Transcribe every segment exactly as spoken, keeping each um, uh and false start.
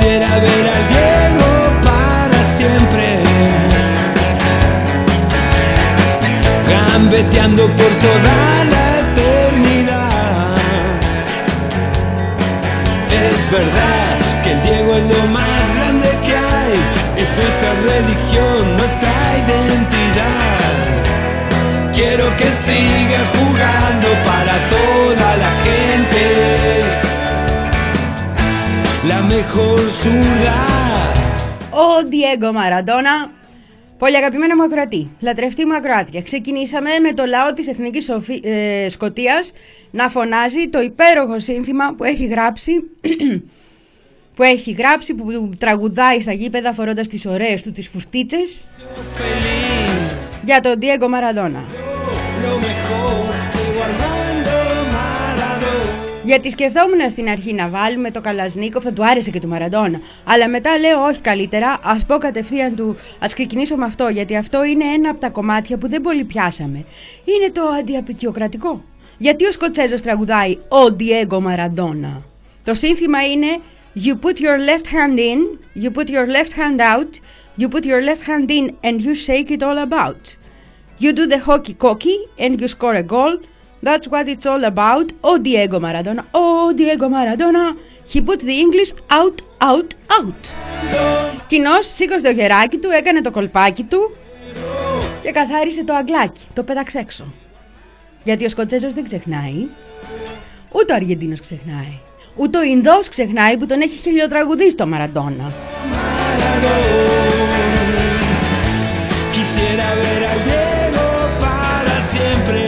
Quisiera ver al Diego para siempre, gambeteando por toda la eternidad. Es verdad que el Diego es lo más grande que hay, es nuestra religión, nuestra identidad. Quiero que siga jugando para toda la gente, la mejor zurda. Ο Διέγκο Μαραντόνα. Πολύ αγαπημένο μου ακροατή, λατρευτή μου ακροάτρια. Ξεκινήσαμε με το λαό της Εθνικής Σοφι... ε, Σκωτίας να φωνάζει το υπέροχο σύνθημα που έχει γράψει που έχει γράψει, που τραγουδάει στα γήπεδα φορώντας τις ωραίες του τις φουστίτσες για τον Διέγκο Μαραντόνα. Γιατί σκεφτόμουν στην αρχή να βάλουμε το Καλασνίκοφ, θα του άρεσε και του Μαραντόνα. Αλλά μετά λέω όχι, καλύτερα ας πω κατευθείαν του, ας ξεκινήσω με αυτό, γιατί αυτό είναι ένα από τα κομμάτια που δεν πολύ πιάσαμε. Είναι το αντιαπικιοκρατικό. Γιατί ο Σκοτσέζος τραγουδάει ο Διέγκο Μαραντόνα. Το σύνθημα είναι You put your left hand in, you put your left hand out, you put your left hand in and you shake it all about. You do the hockey cocky and you score a goal. That's what it's all about. Ο Diego Maradona, ο Diego Maradona. He put the English out, out, out. Κοινώς σήκωσε το γεράκι του, έκανε το κολπάκι του και καθάρισε το αγγλάκι, το πέταξε έξω. Γιατί ο Σκοτσέζος δεν ξεχνάει, ούτε ο Αργεντίνος ξεχνάει, ούτε ο Ινδός ξεχνάει που τον έχει χιλιοτραγουδίσει το Μαραντόνα. Quisiera ver al Diego para siempre,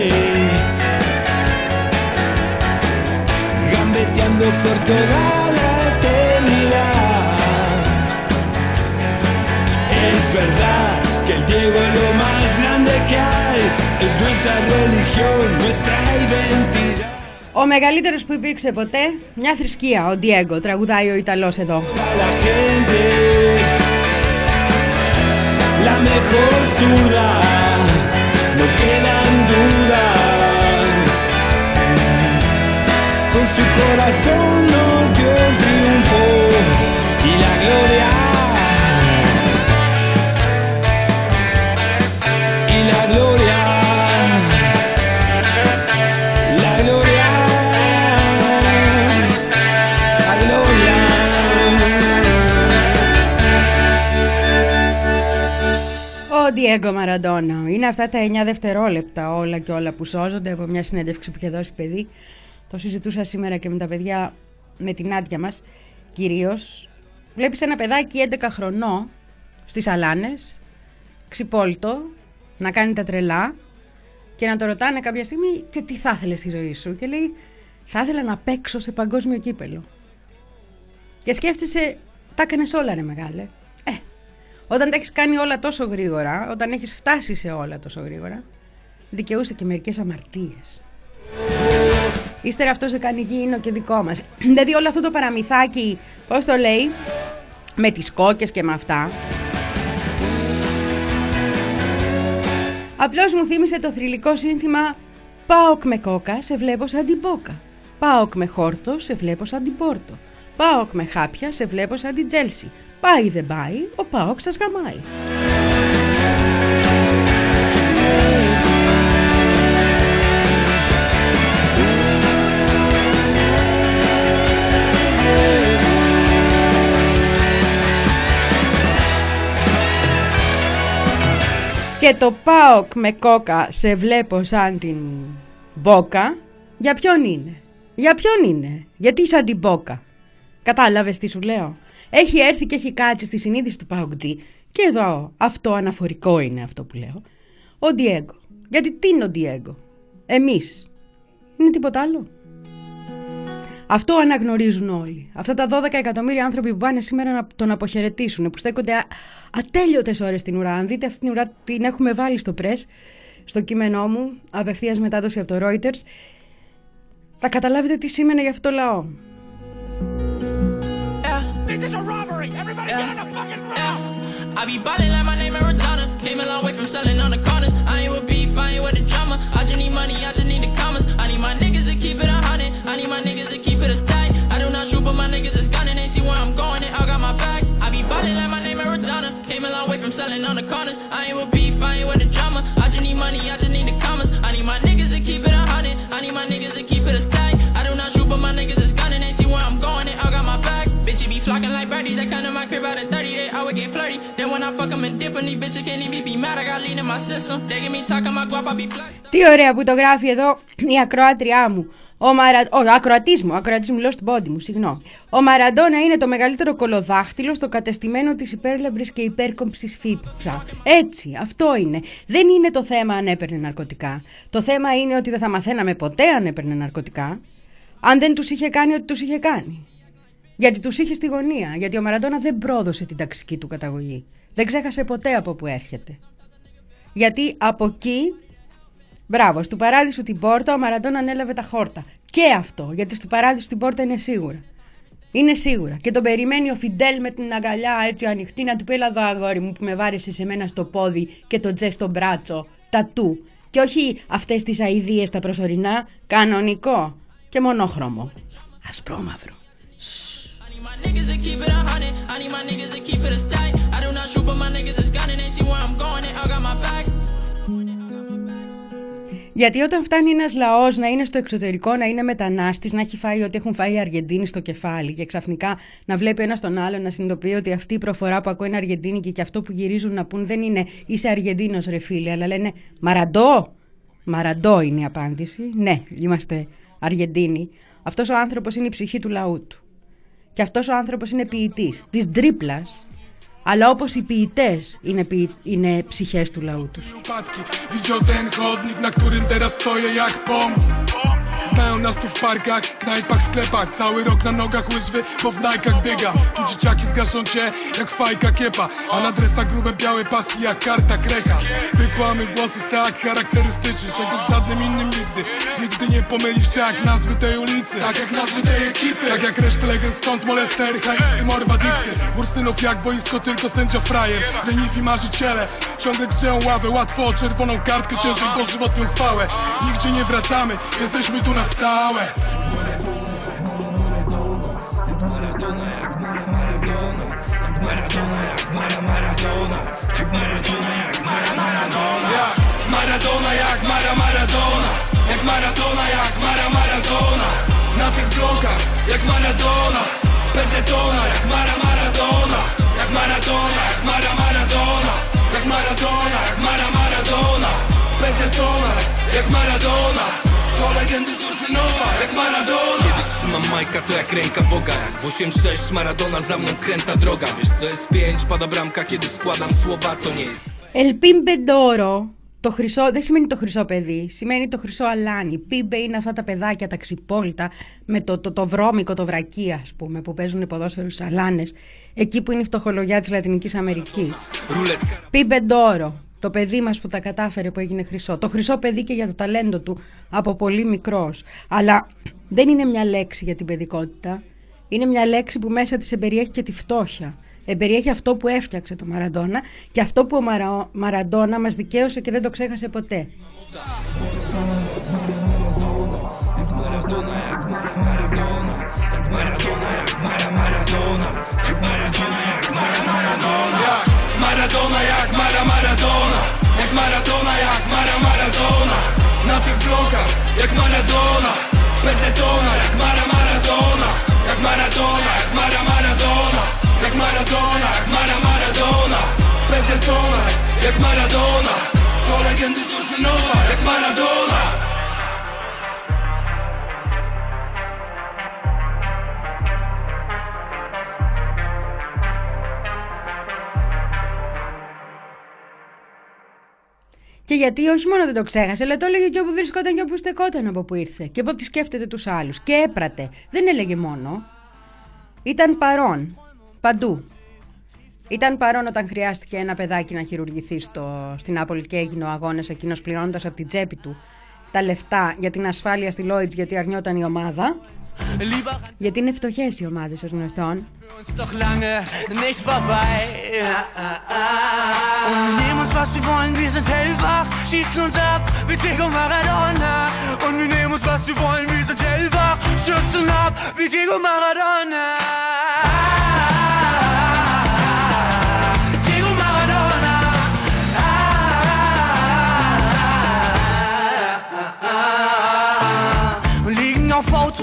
gambeteando por toda la eternidad. Es verdad que el Diego es lo más grande que hay, es nuestra religión, nuestra identidad. Ο μεγαλύτερος που υπήρξε ποτέ, μια θρησκεία, ο Diego, τραγουδάει ο Ιταλός εδώ. La gente, la mejor zurda, no quedan dudas. Con su corazón nos dio el triunfo y la gloria. Y la gloria. La gloria. La gloria. Ο Diego Maradona. Είναι αυτά τα εννιά δευτερόλεπτα όλα και όλα που σώζονται από μια συνέντευξη που είχε δώσει παιδί. Το συζητούσα σήμερα και με τα παιδιά, με την άντια μας κυρίως. Βλέπεις ένα παιδάκι έντεκα χρονών στις αλάνες, ξυπόλυτο, να κάνει τα τρελά και να το ρωτάνε κάποια στιγμή και τι θα ήθελες στη ζωή σου. Και λέει, θα ήθελα να παίξω σε παγκόσμιο κύπελο. Και σκέφτεσαι, τα έκανες όλα ρε μεγάλε. Ε, όταν τα έχεις κάνει όλα τόσο γρήγορα, όταν έχεις φτάσει σε όλα τόσο γρήγορα, δικαιούσε και μερικές αμαρτίες. Ύστερα αυτός δεν κάνει γήινο και δικό μας. Δηλαδή όλο αυτό το παραμυθάκι, πώς το λέει, με τις κόκκες και με αυτά, απλώς μου θύμισε το θρυλικό σύνθημα «Πάοκ με κόκα, σε βλέπω σαν την Μπόκα. Πάοκ με χόρτο, σε βλέπω σαν την Πόρτο. Πάοκ με χάπια, σε βλέπω σαν την Τζέλσι. Πάει δεν πάει, ο Πάοκ σας γαμάει». Και το ΠΑΟΚ με κόκα σε βλέπω σαν την Μπόκα, για ποιον είναι? Για ποιον είναι? Γιατί σαν την Μπόκα? Κατάλαβες τι σου λέω? Έχει έρθει και έχει κάτσει στη συνείδηση του ΠΑΟΚτζή. Και εδώ αυτό αναφορικό είναι αυτό που λέω. Ο Diego. Γιατί τι είναι ο Diego? Εμείς. Είναι τίποτα άλλο? Αυτό αναγνωρίζουν όλοι. Αυτά τα δώδεκα εκατομμύρια άνθρωποι που πάνε σήμερα να τον αποχαιρετήσουν, που στέκονται ατέλειωτες ώρες στην ουρά. Αν δείτε αυτή την ουρά, την έχουμε βάλει στο press, στο κείμενό μου, απευθείας μετάδοση από το Reuters. Θα καταλάβετε τι σήμαινε για αυτό το λαό. I be ballin' like my name Maradona. Came a long way from selling on the corners. I ain't with beef, I ain't with the drama. I just need money, I just need the commas. I need my niggas to keep it a hundred. I need my niggas to keep it a stack. I do not shoot, but my niggas is gunning. They see where I'm going, and I got my running on the corners. I ain't with beef, I ain't with the drama. I just need money, I just need the commas. I need my niggas to keep it a hundred. I need my niggas to keep it a stack. I do not shoot, but my niggas is gunning. They see where I'm going, they all got my back. Bitches be flocking like birdies. They come to my crib out of thirty, they always get flirty. Then when I fuck them and dip, and these bitches can't even be mad. I got lean in my system. They get me talking my guap, I be flexed. Τι ωραία που το γράφει εδώ η ακροάτριά μου. Ο, Μαρα... ο ακροατής μου, ακροατής μου λέω στην πόντι μου, συγγνώμη. Ο Μαραντόνα είναι το μεγαλύτερο κολοδάχτυλο στο κατεστημένο της υπέρλαμπρης και υπέρκομψης FIFA. Έτσι, αυτό είναι. Δεν είναι το θέμα αν έπαιρνε ναρκωτικά. Το θέμα είναι ότι δεν θα μαθαίναμε ποτέ αν έπαιρνε ναρκωτικά, αν δεν τους είχε κάνει ό,τι τους είχε κάνει. Γιατί τους είχε στη γωνία. Γιατί ο Μαραντόνα δεν πρόδωσε την ταξική του καταγωγή. Δεν ξέχασε ποτέ από που έρχεται. Γιατί από εκεί. Μπράβο, στο παράδεισο την πόρτα ο Μαραντόνα ανέλαβε τα χόρτα. Και αυτό, γιατί στο παράδεισο την πόρτα είναι σίγουρα. Είναι σίγουρα. Και τον περιμένει ο Φιντέλ με την αγκαλιά έτσι ανοιχτή να του πει: έλα εδώ, αγόρι μου, που με βάρεσε σε μένα στο πόδι και το τζε στο μπράτσο. Τατού. Και όχι αυτές τις αηδίες τα προσωρινά. Κανονικό και μονόχρωμο. Ασπρόμαυρο. Γιατί όταν φτάνει ένας λαός να είναι στο εξωτερικό, να είναι μετανάστης, να έχει φάει ό,τι έχουν φάει οι Αργεντίνοι στο κεφάλι και ξαφνικά να βλέπει ένας τον άλλον να συνειδητοποιεί ότι αυτή η προφορά που ακούει είναι Αργεντίνικη και αυτό που γυρίζουν να πούν δεν είναι είσαι Αργεντίνος ρε φίλε, αλλά λένε Μαραντό. Μαραντό είναι η απάντηση. Ναι, είμαστε Αργεντίνοι. Αυτός ο άνθρωπος είναι η ψυχή του λαού του. Και αυτός ο άνθρωπος είναι ποιητής της τρίπλας. Αλλά όπως οι ποιητές είναι, ποιη... είναι ψυχές του λαού τους. Znają nas tu w parkach, knajpach, sklepach. Cały rok na nogach łyżwy, bo w najkach biega. Tu dzieciaki zgaszą cię jak fajka kiepa, a na dresach grube białe paski jak karta krecha. Wykłamy głosy tak charakterystyczny, czego z żadnym innym nigdy. Nigdy nie pomylisz tak nazwy tej ulicy, tak jak nazwy tej ekipy. Tak jak resztę legend stąd molester, H X, Morwa, Dixy. Ursynów jak boisko, tylko sędzia frajer. Leniwi marzyciele, ciągle grzeją ławę. Łatwo o czerwoną kartkę, ciężej dożywotnią chwałę. Nigdzie nie wracamy, jesteśmy tu na stałe. Jak Maradona, jak Mara Maradona, jak Maradona, jak Mara Maradona, jak Maradona, jak Mara Maradona, jak Maradona, jak Mara Maradona, jak Maradona, jak Mara Maradona, na tych blokach jak Maradona, pezetona, jak Mara Maradona, jak Maradona, jak Mara Maradona, jak Maradona, jak Mara Maradona, pezetona, jak Maradona. To legendy z Ursynowa, jak Maradona. Kiedy trzymam majka, to jak ręka Boga. Jak w osiem sześć Maradona za mną kręta droga. Wiesz co jest pięć, pada bramka, kiedy składam słowa, to nie jest. El Pimpe d'Oro, το χρυσό, δεν σημαίνει το χρυσό παιδί, σημαίνει το χρυσό αλάνι. Πίμπε είναι αυτά τα παιδάκια, τα ξυπόλυτα, με το, το, το βρώμικο, το βρακί, ας πούμε, που παίζουν ποδόσφαιρο στους αλάνες, εκεί που είναι η φτωχολογιά της Λατινικής Αμερικής. Πίμπε d'Oro. Το παιδί μας που τα κατάφερε, που έγινε χρυσό. Το χρυσό παιδί και για το ταλέντο του από πολύ μικρός. Αλλά δεν είναι μια λέξη για την παιδικότητα. Είναι μια λέξη που μέσα της εμπεριέχει και τη φτώχεια. Εμπεριέχει αυτό που έφτιαξε το Μαραντόνα και αυτό που ο Μαρα... Μαραντόνα μας δικαίωσε και δεν το ξέχασε ποτέ. Maradona jak Mara Maradona, jak Maradona, jak Mara Maradona, na tych blokach jak Maradona, pezetona, jak Mara Maradona, jak Maradona, jak Mara Maradona, jak Maradona, jak Mara Maradona, pezetona, jak Maradona, to legendy z Ursynowa, jak Maradona. Και γιατί όχι μόνο δεν το ξέχασε, αλλά το έλεγε και όπου βρισκόταν και όπου στεκόταν από που ήρθε. Και από ό,τι σκέφτεται τους άλλους. Και έπρατε. Δεν έλεγε μόνο. Ήταν παρόν. Παντού. Ήταν παρόν όταν χρειάστηκε ένα παιδάκι να χειρουργηθεί στο, στην Νάπολη και έγινε ο αγώνας εκείνος πληρώνοντας από την τσέπη του τα λεφτά για την ασφάλεια στη Lloyds γιατί αρνιόταν η ομάδα. Γιατί είναι φτωχές οι ομάδες ως γνωστόν.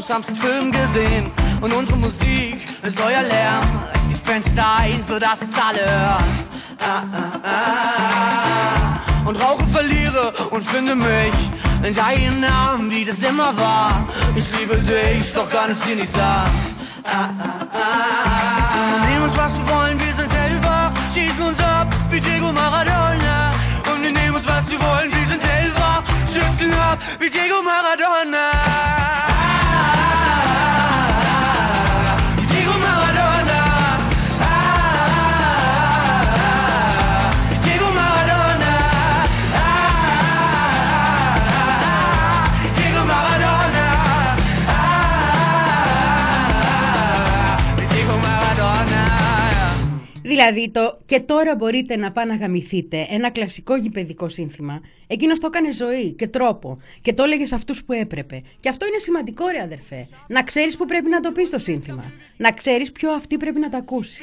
grausamsten Film gesehen. Und unsere Musik ist euer Lärm, ist die Fans ein, sodass es alle hören. Ah, ah, ah. Und rauche, verliere und finde mich in deinen Namen, wie das immer war. Ich liebe dich, doch kann es dir nicht sagen. Ah, ah, ah. Nehmen uns, was wir wollen, wir sind hellwach. Schießen uns ab wie Diego Maradona. Und wir nehmen uns, was wir wollen, wir sind hellwach. Schützen ab wie Diego Maradona. Diego Maradona. Diego Maradona. Diego Maradona. Diego Maradona. Δηλαδή το «και τώρα μπορείτε να πάνε να γαμηθείτε», ένα κλασικό γηπαιδικό σύνθημα, εκείνος το έκανε ζωή και τρόπο και το έλεγε σε αυτούς που έπρεπε. Και αυτό είναι σημαντικό, ρε αδερφέ. Να ξέρεις που πρέπει να το πεις το σύνθημα. Να ξέρεις ποιο αυτή πρέπει να τα ακούσει.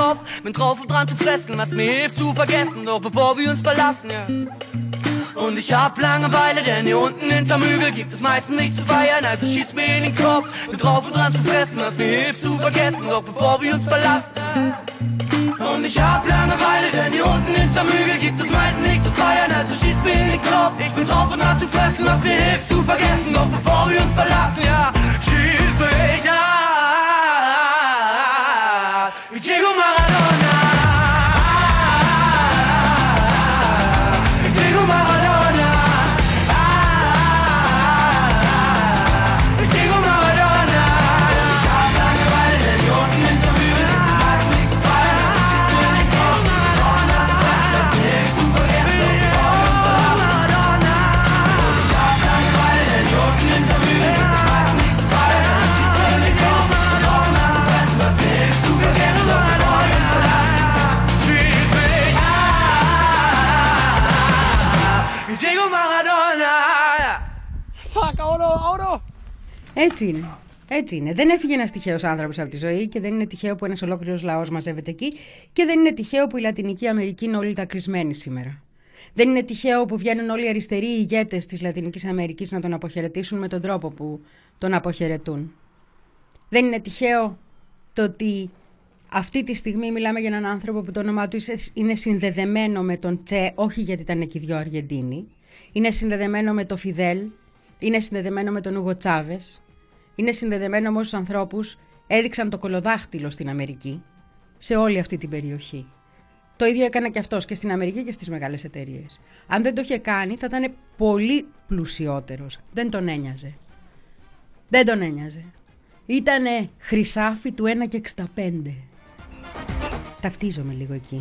Und ich hab Langeweile, denn hier unten hinterm Hügel gibt es meistens nichts zu feiern. Also schieß mir in den Kopf, bin drauf und dran zu fressen, was mir hilft zu vergessen, doch bevor wir uns verlassen. Und ich hab Langeweile, denn hier unten hinterm Hügel gibt es meistens nichts zu feiern. Also schieß mir in den Kopf, ich bin drauf und dran zu fressen, was mir hilft zu vergessen, doch bevor wir uns verlassen, ja, schieß mich an, wie Diego Maradona. Έτσι είναι. Έτσι είναι. Δεν έφυγε ένας τυχαίος άνθρωπος από τη ζωή και δεν είναι τυχαίο που ένας ολόκληρος λαός μαζεύεται εκεί και δεν είναι τυχαίο που η Λατινική Αμερική είναι όλοι δακρυσμένοι σήμερα. Δεν είναι τυχαίο που βγαίνουν όλοι οι αριστεροί ηγέτες της Λατινικής Αμερικής να τον αποχαιρετήσουν με τον τρόπο που τον αποχαιρετούν. Δεν είναι τυχαίο το ότι αυτή τη στιγμή μιλάμε για έναν άνθρωπο που το όνομά του είναι συνδεδεμένο με τον Τσε, όχι γιατί ήταν εκεί δυο Αργεντίνοι. Είναι συνδεδεμένο με τον Φιδέλ, είναι συνδεδεμένο με τον Ούγο Τσάβες. Είναι συνδεδεμένο με όσους ανθρώπους έδειξαν το κολοδάχτυλο στην Αμερική, σε όλη αυτή την περιοχή. Το ίδιο έκανε και αυτός και στην Αμερική και στις μεγάλες εταιρείες. Αν δεν το είχε κάνει θα ήταν πολύ πλουσιότερος. Δεν τον ένοιαζε. Δεν τον ένοιαζε. Ήτανε χρυσάφι του ένα και εξήντα πέντε. Ταυτίζομαι λίγο εκεί.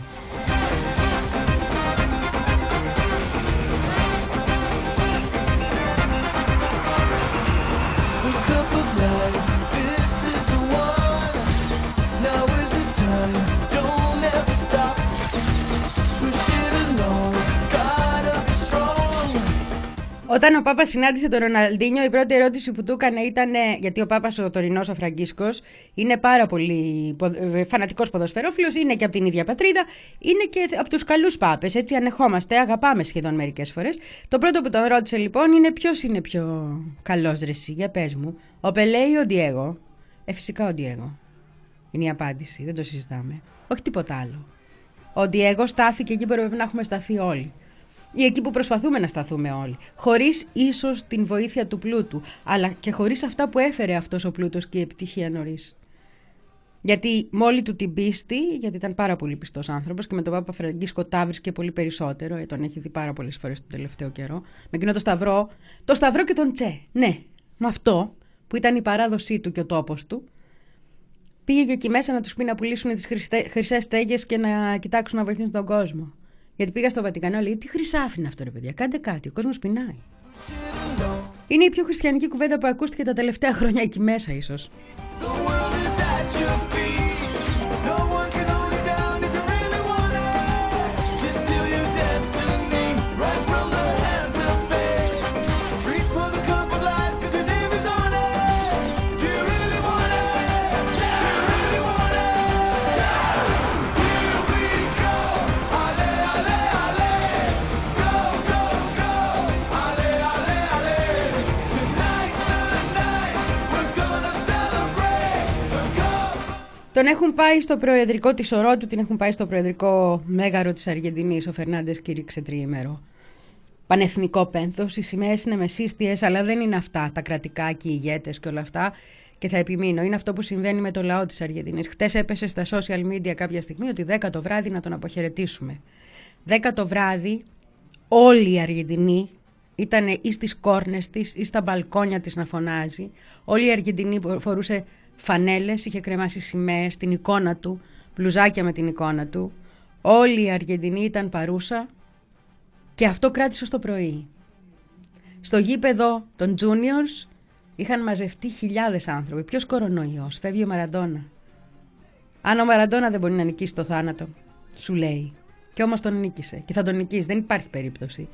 Όταν ο Πάπας συνάντησε τον Ροναλντίνιο, η πρώτη ερώτηση που του έκανε ήταν, γιατί ο Πάπας ο τωρινός ο Φραγκίσκος είναι πάρα πολύ φανατικός ποδοσφαιρόφιλος, είναι και από την ίδια πατρίδα, είναι και από τους καλούς Πάπες, έτσι ανεχόμαστε, αγαπάμε σχεδόν μερικές φορές. Το πρώτο που τον ρώτησε λοιπόν είναι ποιος είναι πιο καλός ρε εσύ, για πες μου, ο Πελέ ή ο Ντιέγο? Ε, φυσικά ο Ντιέγο. Είναι η απάντηση, δεν το συζητάμε. Όχι τίποτα άλλο. Ο Ντιέγο στάθηκε εκεί που πρέπει να έχουμε σταθεί όλοι. Ή εκεί που προσπαθούμε να σταθούμε όλοι. Χωρίς ίσως την βοήθεια του πλούτου, αλλά και χωρίς αυτά που έφερε αυτός ο πλούτος και η επιτυχία νωρίς. Γιατί με όλη του την πίστη, γιατί ήταν πάρα πολύ πιστός άνθρωπος και με τον Πάπα Φραγκίσκο τα βρίσκε πολύ περισσότερο, ε, τον έχει δει πάρα πολλές φορές τον τελευταίο καιρό. Με εκείνο το σταυρό, το σταυρό και τον Τσε. Ναι, με αυτό που ήταν η παράδοσή του και ο τόπος του. Πήγε και εκεί μέσα να τους πει να πουλήσουν τις χρυσές στέγες και να κοιτάξουν να βοηθήσουν τον κόσμο. Γιατί πήγα στο Βατικανό, λέει, τι χρυσάφι είναι αυτό ρε παιδιά, κάντε κάτι, ο κόσμος πεινάει. Είναι η πιο χριστιανική κουβέντα που ακούστηκε τα τελευταία χρόνια εκεί μέσα ίσως. We're gonna Τον έχουν πάει στο προεδρικό, τη σωρό του την έχουν πάει στο προεδρικό μέγαρο της Αργεντινής. Ο Φερνάντες κήρυξε τριήμερο πανεθνικό πένθος. Οι σημαίες είναι μεσίστιες, αλλά δεν είναι αυτά τα κρατικά και οι ηγέτες και όλα αυτά. Και θα επιμείνω, είναι αυτό που συμβαίνει με το λαό της Αργεντινής. Χτες έπεσε στα social media κάποια στιγμή ότι δέκα το βράδυ να τον αποχαιρετήσουμε. δέκα το βράδυ όλη η Αργεντινή ήταν ή στις κόρνες της ή στα μπαλκόνια της να φωνάζει. Όλη η Αργεντινή φορούσε φανέλες, είχε κρεμάσει σημαίες, την εικόνα του, μπλουζάκια με την εικόνα του. Όλη η Αργεντινή ήταν παρούσα και αυτό κράτησε στο πρωί. Στο γήπεδο των Juniors είχαν μαζευτεί χιλιάδες άνθρωποι. Ποιος κορονοϊός, φεύγει ο Μαραντόνα. Αν ο Μαραντόνα δεν μπορεί να νικήσει το θάνατο, σου λέει. Και όμως τον νίκησε και θα τον νικήσει, δεν υπάρχει περίπτωση.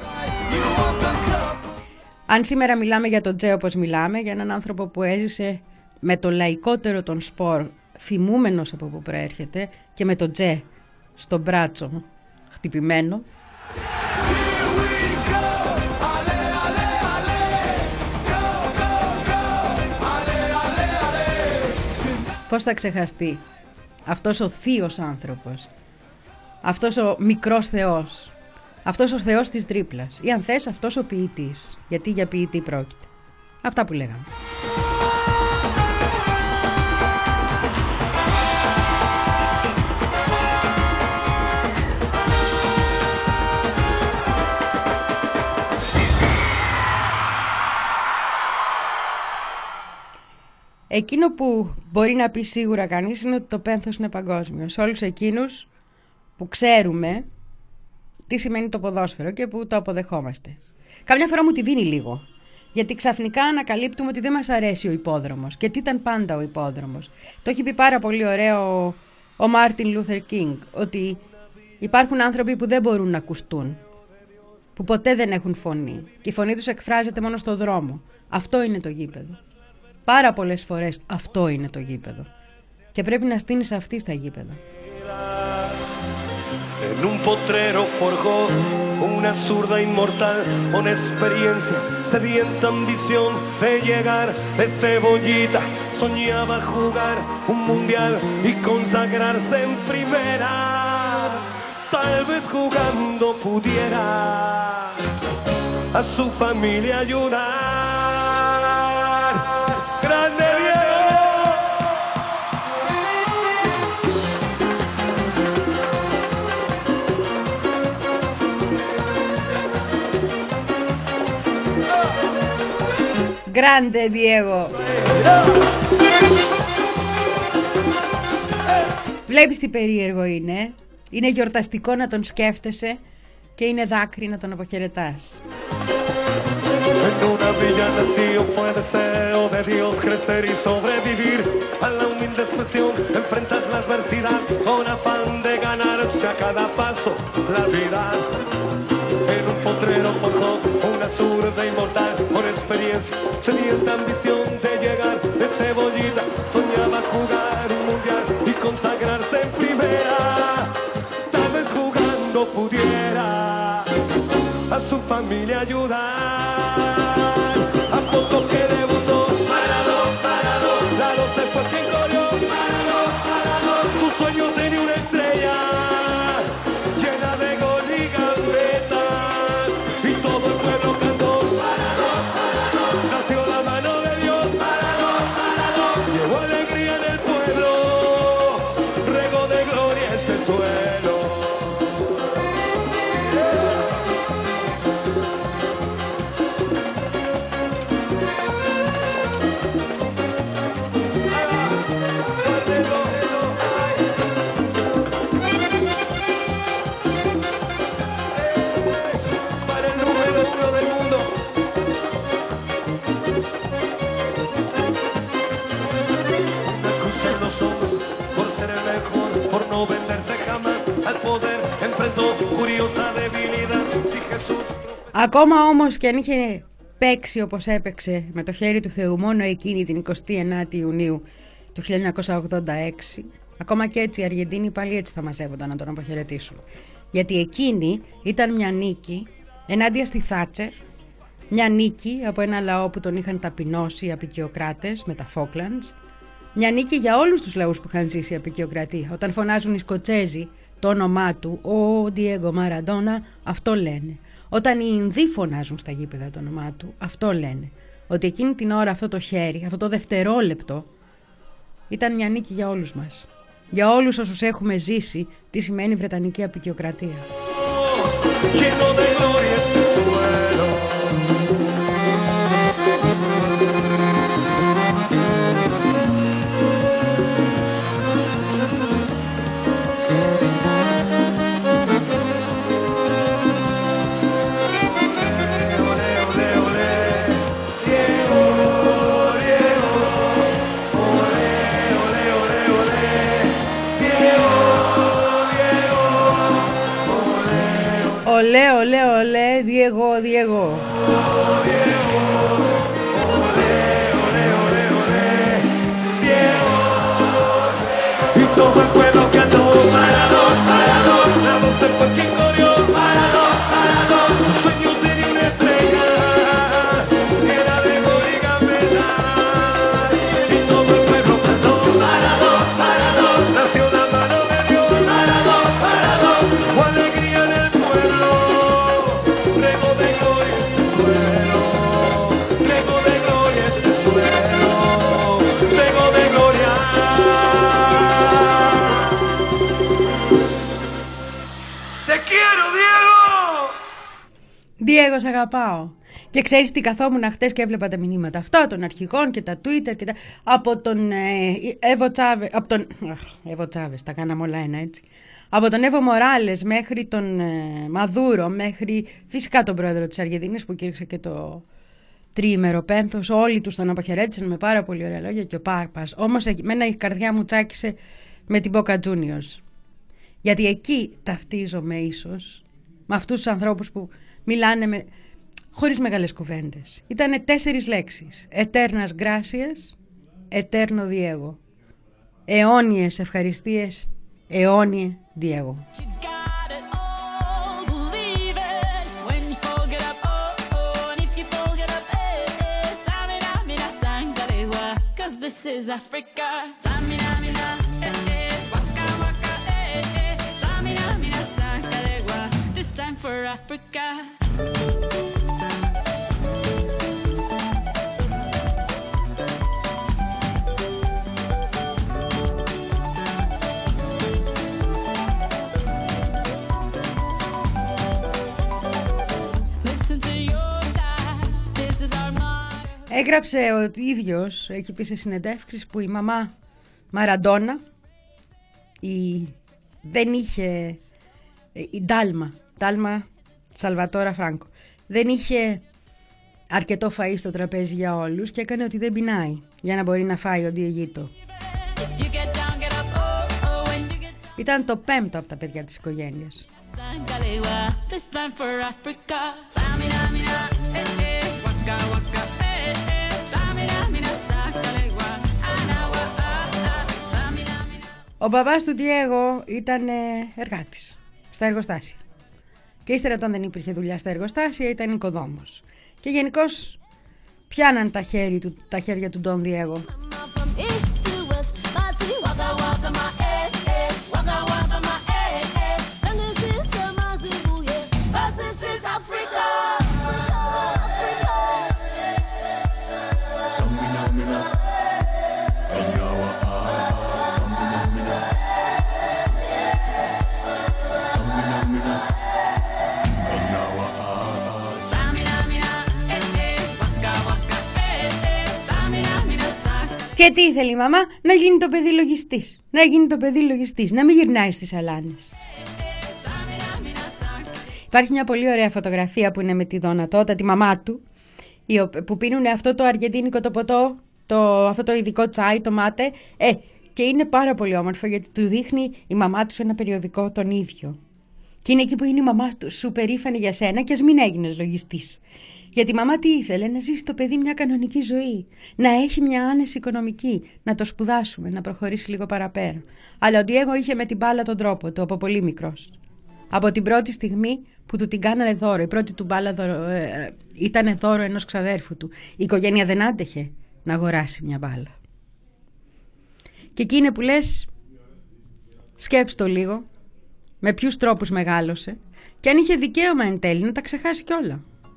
Αν σήμερα μιλάμε για τον Τζε όπως μιλάμε, για έναν άνθρωπο που έζησε με το λαϊκότερο των σπορ, θυμούμενος από που προέρχεται, και με τον Τζε στο μπράτσο χτυπημένο, πώς θα ξεχαστεί αυτός ο θείος άνθρωπος, αυτός ο μικρός θεός, αυτός ο θεός της τρίπλας, ή αν θες αυτός ο ποιητής, γιατί για ποιητή πρόκειται. Αυτά που λέγαμε. Εκείνο που μπορεί να πει σίγουρα κανείς είναι ότι το πένθος είναι παγκόσμιο. Σε όλους εκείνους που ξέρουμε τι σημαίνει το ποδόσφαιρο και που το αποδεχόμαστε. Κάμια φορά μου τη δίνει λίγο. Γιατί ξαφνικά ανακαλύπτουμε ότι δεν μας αρέσει ο υπόδρομος. Και τι ήταν πάντα ο υπόδρομος. Το έχει πει πάρα πολύ ωραίο ο, ο Μάρτιν Λούθερ Κίνγκ. Ότι υπάρχουν άνθρωποι που δεν μπορούν να ακουστούν. Που ποτέ δεν έχουν φωνή. Και η φωνή τους εκφράζεται μόνο στο δρόμο. Αυτό είναι το γήπεδο. Πάρα πολλές φορές αυτό είναι το γήπεδο. Και πρέπει να στείνεις αυτή στα γήπεδα. En un potrero forjó una zurda inmortal, una experiencia, sedienta ambición de llegar de cebollita. Soñaba jugar un mundial y consagrarse en primera. Tal vez jugando pudiera a su familia ayudar. ¡Grande Diego! Γκράντε Διέγο. Βλέπεις τι περίεργο είναι. Είναι γιορταστικό να τον σκέφτεσαι και είναι δάκρυ να τον αποχαιρετάς. En una villa nació fue deseo de Dios crecer y sobrevivir a la humilde expresión, enfrentar la adversidad con afán de ganarse a cada paso la vida. En un potrero forjó una zurda inmortal con experiencia, sedienta ambición de llegar de cebollita. Soñaba jugar un mundial y consagrarse en primera. Tal vez jugando pudiera a su familia ayudar. A poco que debutó, parado, parado, Lalo se fue quien corrió, parado, parado. Su sueño tenía una estrella llena de gol y gambetas, y todo el pueblo cantó, parado, parado. Nació la mano de Dios, parado, parado. Llevó alegría en el pueblo, regó de gloria este suelo. Para el número uno del mundo. Una cruz en los ojos por ser el mejor, por no venderse jamás al poder. Enfrentó curiosa debilidad. Si Jesús. Ακόμα όμως και αν είχε παίξει όπως έπαιξε με το χέρι του Θεού μόνο εκείνη την εικοστή ενάτη Ιουνίου του χίλια εννιακόσια ογδόντα έξι, ακόμα και έτσι οι Αργεντίνοι πάλι έτσι θα μαζεύονταν να τον αποχαιρετήσουν. Γιατί εκείνη ήταν μια νίκη ενάντια στη Θάτσερ, μια νίκη από ένα λαό που τον είχαν ταπεινώσει οι απικιοκράτες με τα Φόκλαντς, Μια νίκη για όλους τους λαούς που είχαν ζήσει η απεικιοκρατία. Όταν φωνάζουν οι Σκοτσέζοι το όνομά του, ο Διέγκο Μαραντόνα, αυτό λένε. Όταν οι Ινδοί φωνάζουν στα γήπεδα το όνομά του, αυτό λένε. Ότι εκείνη την ώρα αυτό το χέρι, αυτό το δευτερόλεπτο, ήταν μια νίκη για όλους μας. Για όλους όσους έχουμε ζήσει τι σημαίνει Βρετανική απεικιοκρατία. Olé, olé, olé, Diego, Diego. Y todo el pueblo cantó Maradón, Maradón. La voz se fue quien corrió Maradón, Maradón. Su sueño tenía una estrella, era de gol y gambetar. Y todo el pueblo cantó Maradón, Maradón. Nació la mano de Dios, Maradón, Maradón. Su alegría en el pueblo, rego de gloria este suelo, rego de gloria este suelo, rego de gloria. Te quiero, Diego! Diego, σ' αγαπάω. Και ξέρεις τι, καθόμουν χτες και έβλεπα τα μηνύματα αυτά των αρχηγών και τα Twitter και τα... από τον ε, Εύω Τσάβες, από τον... Αχ, Εύω Τσάβες, τα κάναμε όλα ένα έτσι. Από τον Εύω Μοράλες μέχρι τον ε, Μαδούρο, μέχρι φυσικά τον πρόεδρο της Αργεντινής που κήρυξε και το τριήμερο πένθος. Όλοι τους τον αποχαιρέτησαν με πάρα πολύ ωραία λόγια και ο Πάπας. Όμως εμένα η καρδιά μου τσάκισε με την Boca Juniors. Γιατί εκεί ταυτίζομαι ίσως με αυτούς τους ανθρώπους που μιλάνε με... χωρίς μεγάλες κουβέντες. Ήτανε τέσσερις λέξεις. Eternas gracias, eterno Diego. Αιώνιες ευχαριστίες, αιώνιε Diego. This is Africa. Samina, mina, eh, eh, waka, waka, eh, eh. Samina, mina, sakalegua. This time for Africa. Listen to your dad. This is our mind. Έγραψε ο ίδιος, έχει πει σε συνεντεύξεις, που η μαμά Μαραντόνα η, δεν είχε η Ντάλμα, Ντάλμα Σαλβατόρα Φράνκο, δεν είχε αρκετό φαΐ στο τραπέζι για όλους και έκανε ότι δεν πεινάει για να μπορεί να φάει ο Διεγίτο. Ήταν το πέμπτο από τα παιδιά της οικογένειας. Ο μπαμπάς του Διέγο ήταν εργάτης στα εργοστάσια. Και ύστερα, όταν δεν υπήρχε δουλειά στα εργοστάσια, ήταν οικοδόμος. Και γενικώς πιάναν τα, χέρι του, τα χέρια του Ντον Διέγο. Και τι ήθελε η μαμά? Να γίνει το παιδί λογιστής. Να γίνει το παιδί λογιστής. Να μην γυρνάει στις αλάνες. Υπάρχει μια πολύ ωραία φωτογραφία που είναι με τη Δόνα Τότε, τη μαμά του, που πίνουν αυτό το αργεντίνικο το ποτό, το, αυτό το ειδικό τσάι, το μάτε. Ε, και είναι πάρα πολύ όμορφο γιατί του δείχνει η μαμά του σε ένα περιοδικό τον ίδιο. Και είναι εκεί που είναι η μαμά του σου περήφανη για σένα και ας μην έγινες λογιστής. Γιατί η μαμά τι ήθελε? Να ζήσει το παιδί μια κανονική ζωή. Να έχει μια άνεση οικονομική. Να το σπουδάσουμε, να προχωρήσει λίγο παραπέρα. Αλλά ο Διέγο είχε με την μπάλα τον τρόπο του από πολύ μικρός. Από την πρώτη στιγμή που του την κάνανε δώρο. Η πρώτη του μπάλα δώρο, ε, ήταν δώρο ενός ξαδέρφου του. Η οικογένεια δεν άντεχε να αγοράσει μια μπάλα. Και εκεί είναι που λες, σκέψου το λίγο, με ποιους τρόπους μεγάλωσε και αν είχε δικαίωμα εν τέλει να τα ξεχάσει κιόλα.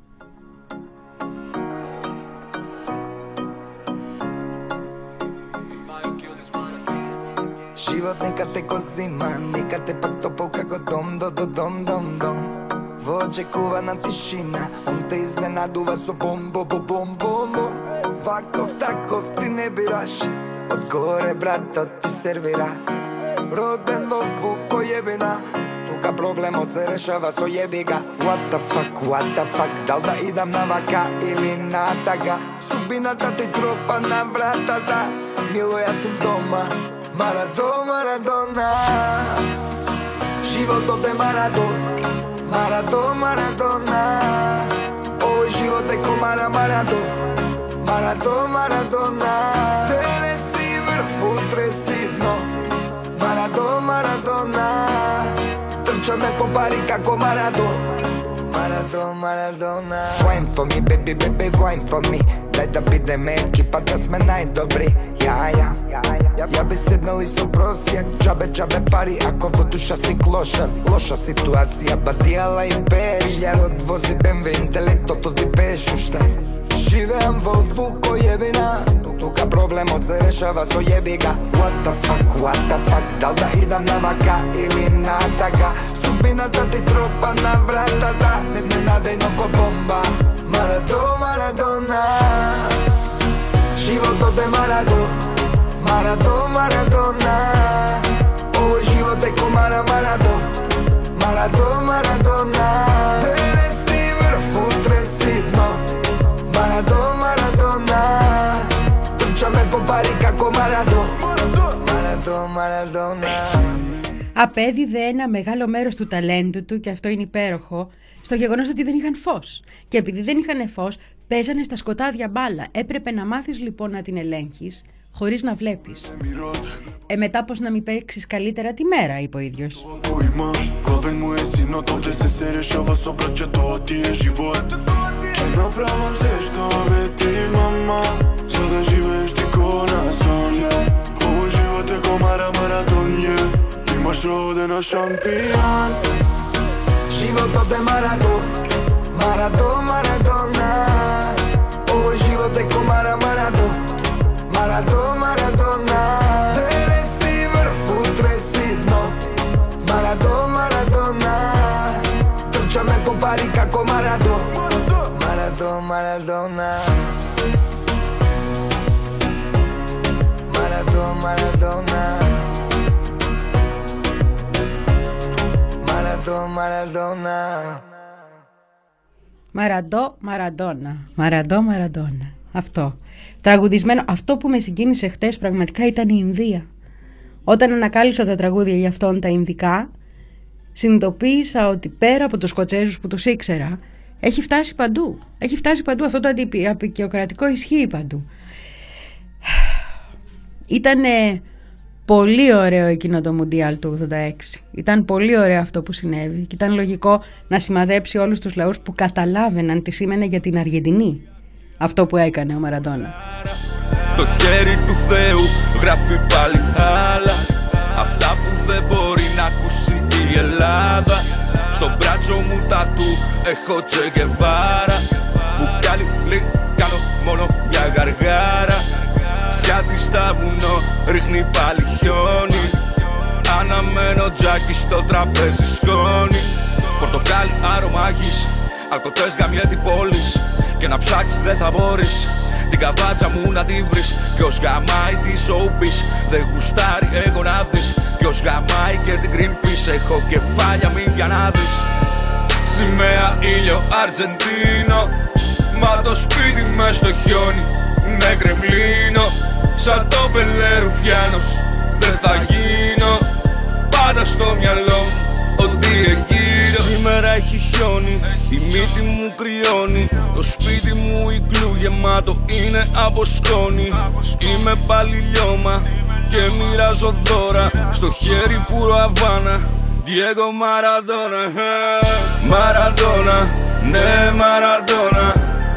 Život nekad te ko zima, nekad te pak topol kako dom, do, do, dom, dom, dom. Vođekuvana tišina, on te iznenaduva sobom, bo, bo, bom, bom, bom. Vakov, takov ti ne biraš, od gore brato ti servira. Roden lovu ko jebina, tuka problem od se rešava, so jebi ga. What the fuck, what the fuck, dal da idam na vaka ili na taga. Subina ta ti tropa na vrata da, milo ja sam doma. Maradona, Maradona, život ode Maradona, Maradona, Maradona, ovaj život je ko Mara Maradona, Maradona, Maradona, tenesi vrfu tresi dno, Maradona, Maradona, trča me po bari kako Maradona, Maradona, Maradona. Wine for me, baby, baby, wine for me, daj da bidem ekipa da sme najdobri, ja, ja. Ja, ja bi sednali su prosjak, džabe, džabe pari, ako voduša si klošar. Loša situacija, badijala i peri. Jarod vozi B M W, intelekto, to ti pešu šta. Živem vovu ko jebina, tuka problem od se rešava, so jebi ga. What the fuck, what the fuck, dal da idam na vaka ili na taga. Subina ta ti tropa na vrata da, ne, ne nadejno ko bomba. Maradona, Maradona, život ode Maradona, Maradona, Maradona, ovo je život je ko Mara Maradona, Maradona, Maradona, tenesi vrfu tresi dno, Maradona, Maradona, trča me po bari kako Maradona, Maradona, Maradona. Απέδιδε ένα μεγάλο μέρος του ταλέντου του, και αυτό είναι υπέροχο, στο γεγονός ότι δεν είχαν φως. Και επειδή δεν είχαν φως, παίζανε στα σκοτάδια μπάλα. Έπρεπε να μάθεις λοιπόν να την ελέγχεις χωρίς να βλέπεις. Ε, μετά πως να μην παίξεις καλύτερα τη μέρα, είπε ο ίδιος. Život ode Maradona, Maradona, Maradona, ovo je život je ko Mara Maradona, Maradona, Maradona, tenesi vrfu tresi dno, Maradona, Maradona, trča me po bari kako Maradona, Maradona, Maradona, Maradona, Maradona, Maradona. Μαραντό, Μαραντόνα. Μαραντό, Μαραντόνα. Αυτό. Τραγουδισμένο. Αυτό που με συγκίνησε χτες πραγματικά ήταν η Ινδία. Όταν ανακάλυψα τα τραγούδια για αυτόν τα Ινδικά, συνειδητοποίησα ότι πέρα από τους Σκοτσέζους που τους ήξερα, έχει φτάσει παντού. Έχει φτάσει παντού. Αυτό το αντιπικιοκρατικό ισχύει παντού. Ήτανε πολύ ωραίο εκείνο το Μουντιάλ του ογδόντα έξι. Ήταν πολύ ωραίο αυτό που συνέβη και ήταν λογικό να σημαδέψει όλους τους λαούς που καταλάβαιναν τι σήμαινε για την Αργεντινή αυτό που έκανε ο Μαραντόνα. Το χέρι του Θεού γράφει πάλι άλλα, αυτά που δεν μπορεί να ακούσει η Ελλάδα. Στο μπράτσο μου τατού έχω Τσε Γκεβάρα, μπουκάλι λι κάνω μόνο μια γαργάρα. Σιάτι στα βουνό ρίχνει πάλι χιόνι, αναμένω τζάκι στο τραπέζι σκόνη. Πορτοκάλι άρωμα γης, αλκοτές γαμιέτη πόλης, και να ψάξεις δεν θα μπορείς την καβάτσα μου να τη βρεις. Ποιος γαμάει τη showbiz, δεν γουστάρει εγώ να δεις. Ποιος γαμάει και την Greenpeace, έχω κεφάλια μην πια να δεις. Σημαία ήλιο Αργεντίνο, μα το σπίτι μες στο χιόνι με κρεμλίνο. Σαν το Πελέ Ρουφιάνος δεν θα γίνω, πάντα στο μυαλό μου ό,τι εγείρω. Σήμερα έχει χιόνι, η μύτη μου κρυώνει, το σπίτι μου ικλού γεμάτο είναι από σκόνη. Είμαι πάλι λιώμα και μοιράζω δώρα, στο χέρι πουρο Αβάνα, Διέγκο Μαραντόνα. Μαραντόνα, ναι Μαραντόνα,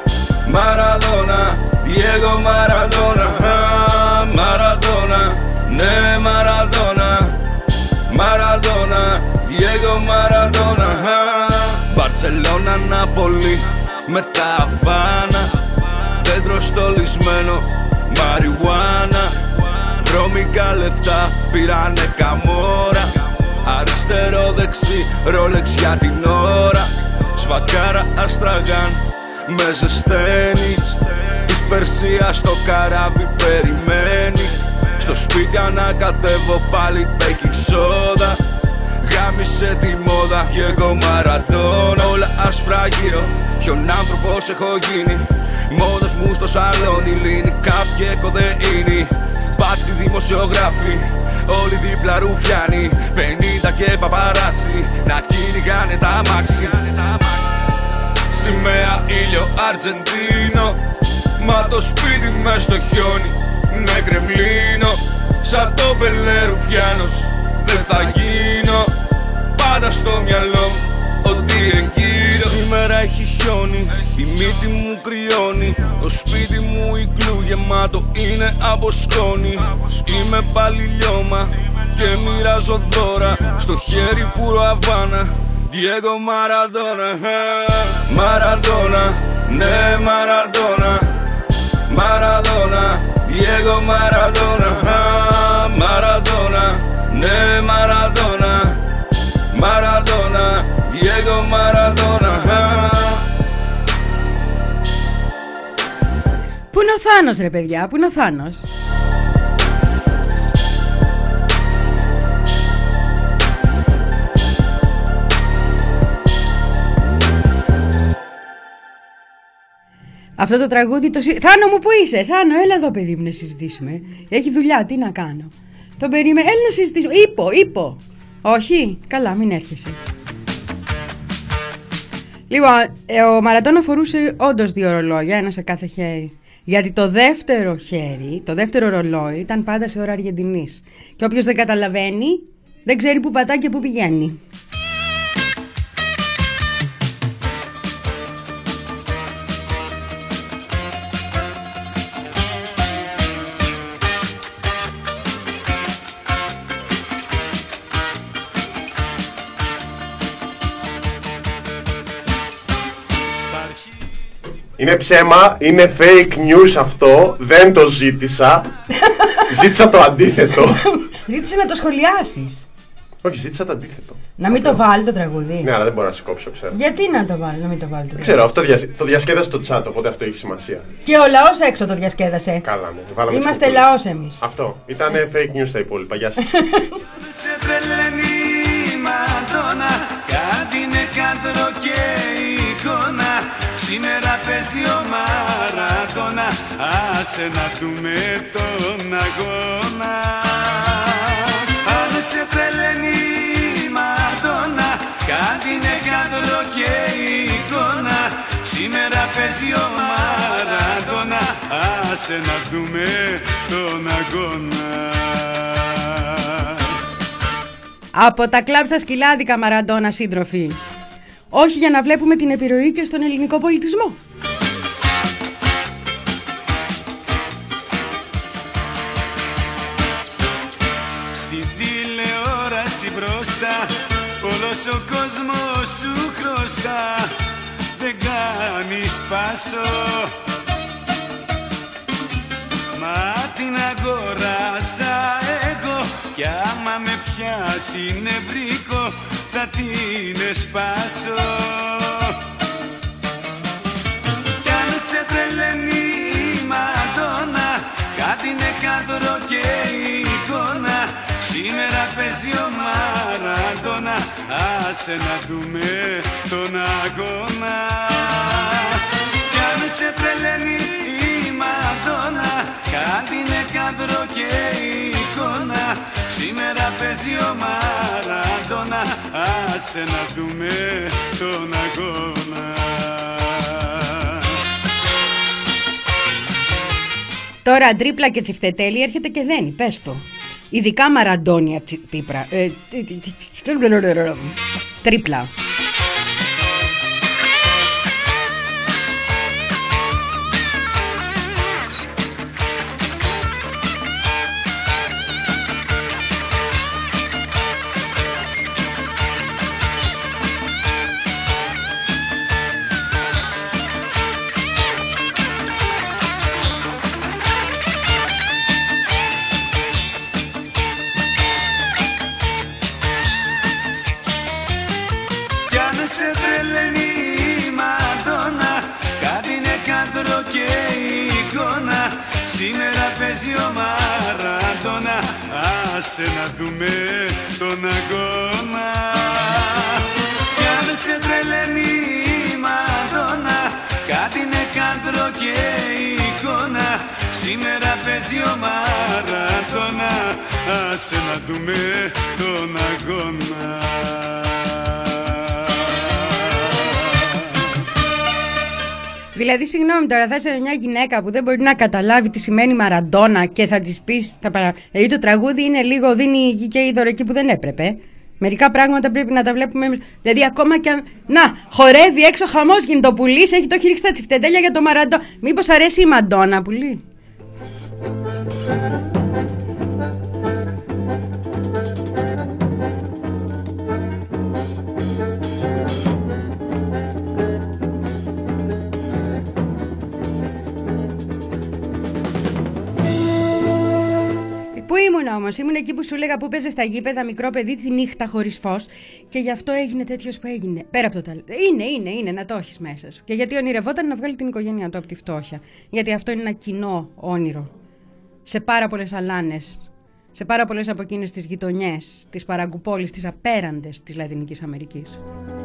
Μαραντόνα, Diego Maradona, Maradona, ναι Μαραντόνα, Μαραντόνα, Διέγκο Μαραντόνα. Μπαρτσελώνα, Νάπολη, μετά Αβάνα, δέντρο στολισμένο, μαριουάνα. Βρώμικα λεφτά πήρανε καμόρα, αριστερό δεξί, ρόλεξ για την ώρα. Σβακάρα Αστραγάν με ζεσταίνει, της Περσίας στο καράβι περιμένει. Στο σπίτι ανακατεύω πάλι baking soda, γάμισε τη μόδα και εγώ Μαραντόνα. Όλα άσπρα γύρω, ποιον άνθρωπος έχω γίνει. Μόδος μου στο σαλόνι, λύνει κάποιοι κοδεΐνη. Μπάτσι δημοσιογράφοι, όλοι δίπλα ρουφιάνοι. Πενήντα και παπαράτσι, να κυνηγάνε τα αμάξι. Σημαία ήλιο Αργεντίνο, μα το σπίτι μες στο χιόνι, ναι Κρεμλίνο. Σαν το Πελέ Ρουφιάνος δεν θα γίνω, πάντα στο μυαλό μου ότι εγγύρω. Σήμερα έχει χιόνι, η μύτη μου κρυώνει, το σπίτι μου ικλού γεμάτο είναι από σκόνη. Είμαι πάλι λιώμα και μοιράζω δώρα, στο χέρι πουρο Αβάνα, Διέγκο Μαραντόνα. Μαραντόνα, ναι Μαραντόνα, Μαραντόνα, Διέγκο Μαραντόνα. Μαραντόνα, ναι Μαραντόνα, Μαραντόνα, Διέγκο Μαραντόνα. Πού είναι ο Θάνος ρε παιδιά, πού είναι ο Θάνος? Αυτό το τραγούδι το... Θάνο μου που είσαι, Θάνο έλα εδώ παιδί μου να συζητήσουμε. Έχει δουλειά, τι να κάνω. Το περίμενε, έλα να συζητήσουμε. Είπω, είπω. Όχι, καλά μην έρχεσαι. Λοιπόν, ο Μαραντόνα φορούσε όντως δύο ρολόγια, ένα σε κάθε χέρι. Γιατί το δεύτερο χέρι, το δεύτερο ρολόι ήταν πάντα σε ώρα Αργεντινής. Και όποιος δεν καταλαβαίνει, δεν ξέρει που πατά και που πηγαίνει. Είναι ψέμα, είναι fake news αυτό, δεν το ζήτησα. Ζήτησα το αντίθετο. Ζήτησε να το σχολιάσεις. Όχι, ζήτησα το αντίθετο. Να μην το βάλει το τραγούδι. Ναι, αλλά δεν μπορώ να σε κόψω, ξέρω. Γιατί να το βάλει, να μην το βάλει το τραγούδι? Ξέρω, αυτό δια... το διασκέδασε το chat, οπότε αυτό έχει σημασία. Και ο λαός έξω το διασκέδασε. Καλά, ναι. Βάλαμε. Είμαστε λαός εμείς. Αυτό. Ήταν fake news τα υπόλοιπα. Γεια σας. Κάτι είναι κάδρο και εικόνα. Σήμερα παίζει ο Μαραντόνα, άσε να δούμε τον αγώνα. Αν σε τρελαίνει η Μαραντόνα, κάτι είναι κάδρο και εικόνα. Σήμερα παίζει ο Μαραντόνα, άσε να δούμε τον αγώνα. Από τα κλαμπ στα σκυλάδικα Μαραντόνα σύντροφοι. Όχι για να βλέπουμε την επιρροή και στον ελληνικό πολιτισμό. Στην τηλεόραση μπροστά, όλος ο κόσμος σου χρωστά. Δεν κάνεις πάσο, μα την αγοράσα εγώ. Κι άμα με πιάσει νευρικό, θα την εσπάσω. Κι αν σε τρελαίνει η Μαντόνα, κάτι είναι κάδρο και εικόνα. Σήμερα παίζει ο Μαραντόνα, άσε να δούμε τον αγώνα. Κι αν σε τρελαίνει η Μαντόνα, κάτι είναι κάδρο και εικόνα. Σήμερα παίζει ο Μαραντόνα, άσε να δούμε τον αγώνα. Τώρα τρίπλα και τσιφτετέλη έρχεται και δένει, πες το. Ειδικά Μαραντόνια πίπρα. Ε, τρίπλα. παίζει ο Μαραντόνα, άσε να δούμε τον αγώνα. Κι αν σε τρελαίνει η Μαντόνα, κάτι είναι κάντρο και εικόνα. Σήμερα παίζει ο Μαραντόνα, άσε να δούμε τον αγώνα. Δηλαδή, συγγνώμη τώρα, θα είσαι μια γυναίκα που δεν μπορεί να καταλάβει τι σημαίνει Μαραντόνα και θα της πεις. Θα παρα... Δηλαδή, το τραγούδι είναι λίγο, δίνει και η δώρο εκεί που δεν έπρεπε. Μερικά πράγματα πρέπει να τα βλέπουμε. Δηλαδή, ακόμα και αν. Να, χορεύει έξω, χαμός γίνεται. Το πουλί έχει το έχει ρίξει τα τσιφτεντέλια για το Μαραντόνα. Μήπως αρέσει η Μαντόνα, πουλί. Πού ήμουν όμως, ήμουν εκεί που σου έλεγα που παίζε στα γήπεδα μικρό παιδί τη νύχτα χωρίς φως και γι' αυτό έγινε τέτοιος που έγινε. Πέρα από το ταλέντο. Είναι, είναι, είναι να το έχεις μέσα σου. Και γιατί ονειρευόταν να βγάλει την οικογένειά του από τη φτώχεια. Γιατί αυτό είναι ένα κοινό όνειρο. Σε πάρα πολλές αλάνες, σε πάρα πολλές από εκείνες τις γειτονιές, τις παραγκουπόλεις, τις απέραντες της Λατινικής Αμερικής.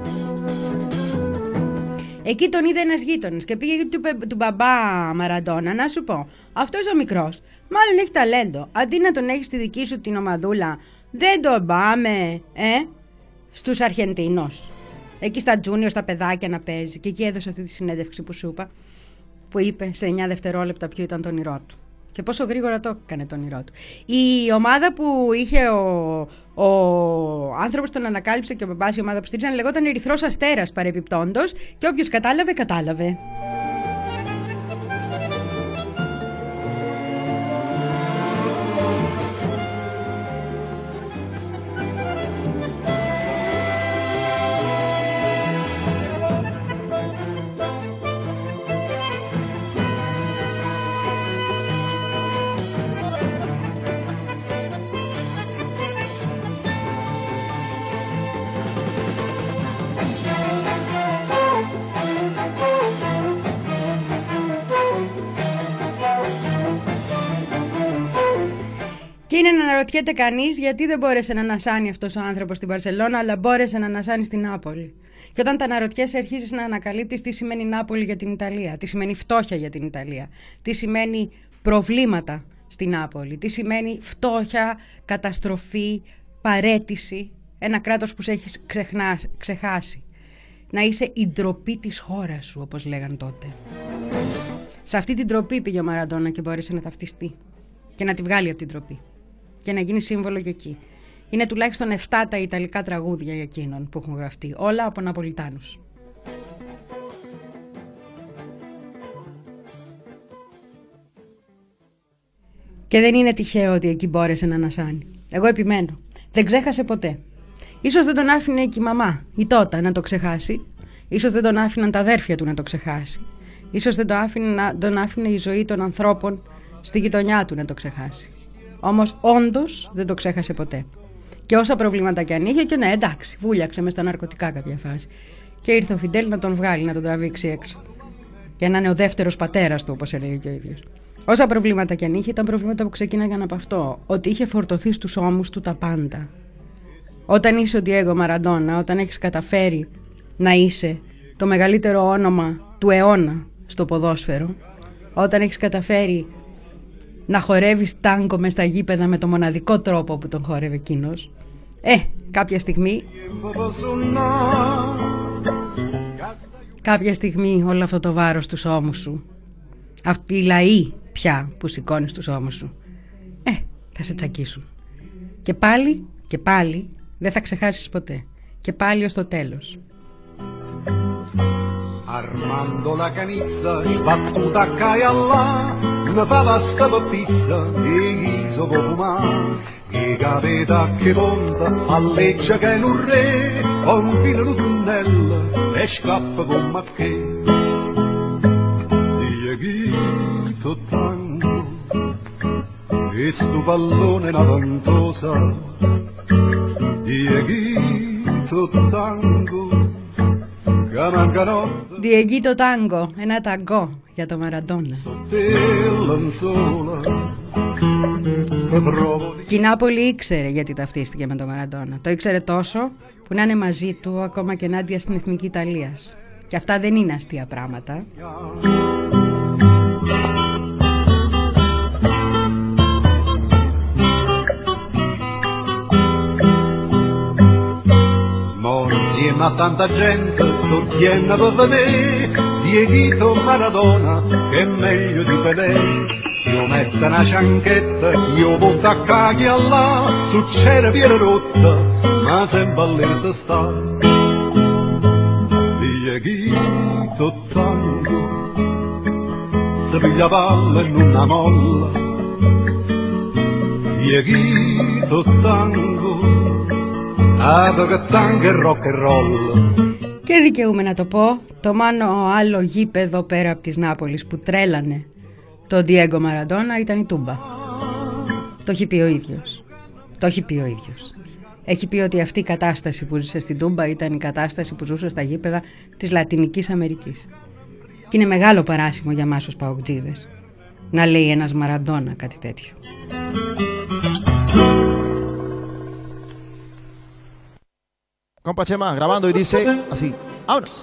Εκεί τον είδε ένας γείτονας και πήγε του, του μπαμπά Μαραντόνα να σου πω: αυτός ο μικρός μάλλον έχει ταλέντο. Αντί να τον έχει στη δική σου την ομαδούλα, δεν τον πάμε ε, στους Αργεντίνους. Εκεί στα τζούνιο, στα παιδάκια να παίζει. Και εκεί έδωσε αυτή τη συνέντευξη που σου είπα, που είπε σε εννιά δευτερόλεπτα ποιο ήταν το όνειρό του. Και πόσο γρήγορα το έκανε το όνειρό του. Η ομάδα που είχε ο, ο άνθρωπος τον ανακάλυψε και ο μπαμπάς, η ομάδα που στήριζαν, λεγόταν Ερυθρός Αστέρας παρεπιπτόντος και όποιος κατάλαβε, κατάλαβε. Και είναι να αναρωτιέται κανείς γιατί δεν μπόρεσε να ανασάνει αυτός ο άνθρωπος στην Μπαρσελόνα, αλλά μπόρεσε να ανασάνει στην Νάπολη. Και όταν τα αναρωτιέσαι, αρχίζεις να ανακαλύπτεις τι σημαίνει Νάπολη για την Ιταλία, τι σημαίνει φτώχεια για την Ιταλία, τι σημαίνει προβλήματα στην Νάπολη, τι σημαίνει φτώχεια, καταστροφή, παρέτηση, ένα κράτος που σε έχει ξεχνά, ξεχάσει. Να είσαι η ντροπή της χώρας σου, όπως λέγαν τότε. Σε αυτή την ντροπή πήγε ο Μαραντόνα και μπόρεσε να ταυτιστεί και να τη βγάλει από την ντροπή και να γίνει σύμβολο για εκεί. Είναι τουλάχιστον εφτά τα ιταλικά τραγούδια για εκείνον που έχουν γραφτεί, όλα από Ναπολιτάνους. Και δεν είναι τυχαίο ότι εκεί μπόρεσε να ανασάνει. Εγώ επιμένω. Δεν ξέχασε ποτέ. Ίσως δεν τον άφηνε και η μαμά, η Τότα, να το ξεχάσει. Ίσως δεν τον άφηναν τα αδέρφια του να το ξεχάσει. Ίσως δεν τον άφηνε, τον άφηνε η ζωή των ανθρώπων στη γειτονιά του να το ξεχάσει. Όμως όντως δεν το ξέχασε ποτέ. Και όσα προβλήματα κι αν είχε, και ναι, εντάξει, βούλιαξε μες στα ναρκωτικά κάποια φάση. Και ήρθε ο Φιντέλ να τον βγάλει, να τον τραβήξει έξω. Και να είναι ο δεύτερος πατέρας του, όπως έλεγε και ο ίδιος. Όσα προβλήματα κι αν είχε, ήταν προβλήματα που ξεκίναγαν από αυτό. Ότι είχε φορτωθεί στους ώμους του τα πάντα. Όταν είσαι ο Διέγκο Μαραντόνα, όταν έχεις καταφέρει να είσαι το μεγαλύτερο όνομα του αιώνα στο ποδόσφαιρο, όταν έχεις καταφέρει να χορεύεις τάγκο μες στα γήπεδα με το μοναδικό τρόπο που τον χορεύει εκείνος, ε, κάποια στιγμή κάποια στιγμή όλο αυτό το βάρος στους ώμους σου, αυτοί οι λαοί πια που σηκώνεις στους ώμους σου, ε, θα σε τσακίσουν. Και πάλι και πάλι δεν θα ξεχάσεις ποτέ. Και πάλι ως το τέλος. Armando la canizza, sbattuta a caia là, una pavasca per pizza e riso per fumare. E capita che monta, alleggia che è un re, o un filo di tunnella e scappa con macché. Dieguito tango, e sto pallone una ventosa. Dieguito tango, Διεγγίτο τάγκο, ένα ταγκό για το Μαραντόνα. Και η Νάπολη ήξερε γιατί ταυτίστηκε με τον Μαραντόνα. Το ήξερε τόσο που να είναι μαζί του ακόμα και ενάντια στην Εθνική Ιταλίας. Και αυτά δεν είναι αστεία πράγματα. Ma tanta gente sottiene per vedere Dieguito Maradona che è meglio di Pelé. Io metto una cianchetta, io butto a cagli là, succede viene rotta, ma sempre lì si sta. Dieguito tango, si piglia palla in una molla. Dieguito tango, και δικαιούμαι να το πω, το μόνο άλλο γήπεδο πέρα από της Νάπολης που τρέλανε τον Ντιέγκο Μαραντόνα ήταν η Τούμπα. Το έχει πει ο ίδιος. Το έχει πει ο ίδιος. Έχει πει ότι αυτή η κατάσταση που ζούσε στην Τούμπα ήταν η κατάσταση που ζούσε στα γήπεδα της Λατινικής Αμερικής. Και είναι μεγάλο παράσημο για μας ως παοκτζίδες να λέει ένας Μαραντόνα κάτι τέτοιο. Compa Chema grabando y dice así, ¡vámonos!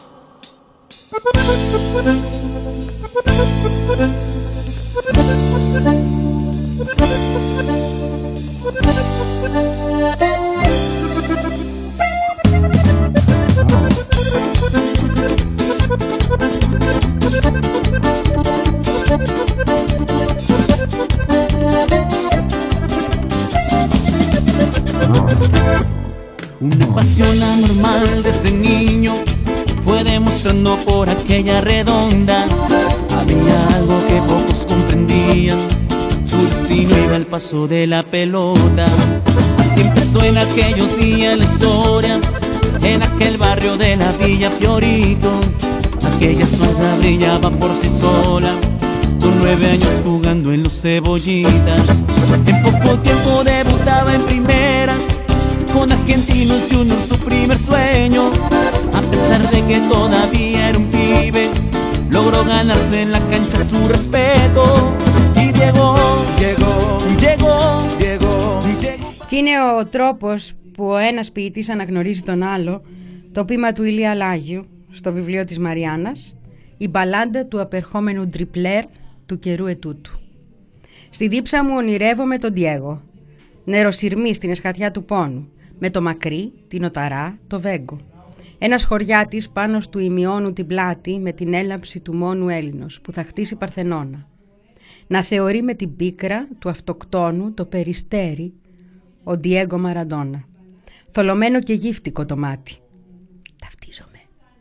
Una pasión anormal desde niño fue demostrando por aquella redonda. Había algo que pocos comprendían, su destino iba al paso de la pelota. Así empezó en aquellos días la historia, en aquel barrio de la Villa Fiorito. Aquella zona brillaba por sí sola, con nueve años jugando en los Cebollitas. En poco tiempo debutaba en primera, con Argentinos Juniors su primer sueño. A pesar de que todavía era un pibe, logró ganarse en la cancha su respeto. Y llegó, llegó, llegó, llegó, llegó. Και είναι ο τρόπος που ο ένας ποιητής αναγνωρίζει τον άλλο, το ποίημα του Ηλία Λάγιου στο βιβλίο της Μαριάννας, η μπαλάντα του απερχόμενου ντριπλέρ του καιρού ετούτου. Στη δίψα μου ονειρεύομαι τον Ντιέγκο, νεροσυρμή στην εσχατιά του πόνου, με το μακρύ, την οταρά, το βέγκο. Ένας χωριάτης πάνω στου ημιώνου την πλάτη με την έλαμψη του μόνου Έλληνος που θα χτίσει Παρθενώνα. Να θεωρεί με την πίκρα του αυτοκτόνου το περιστέρι ο Ντιέγκο Μαραντόνα. Θολωμένο και γύφτικο το μάτι. Ταυτίζομαι.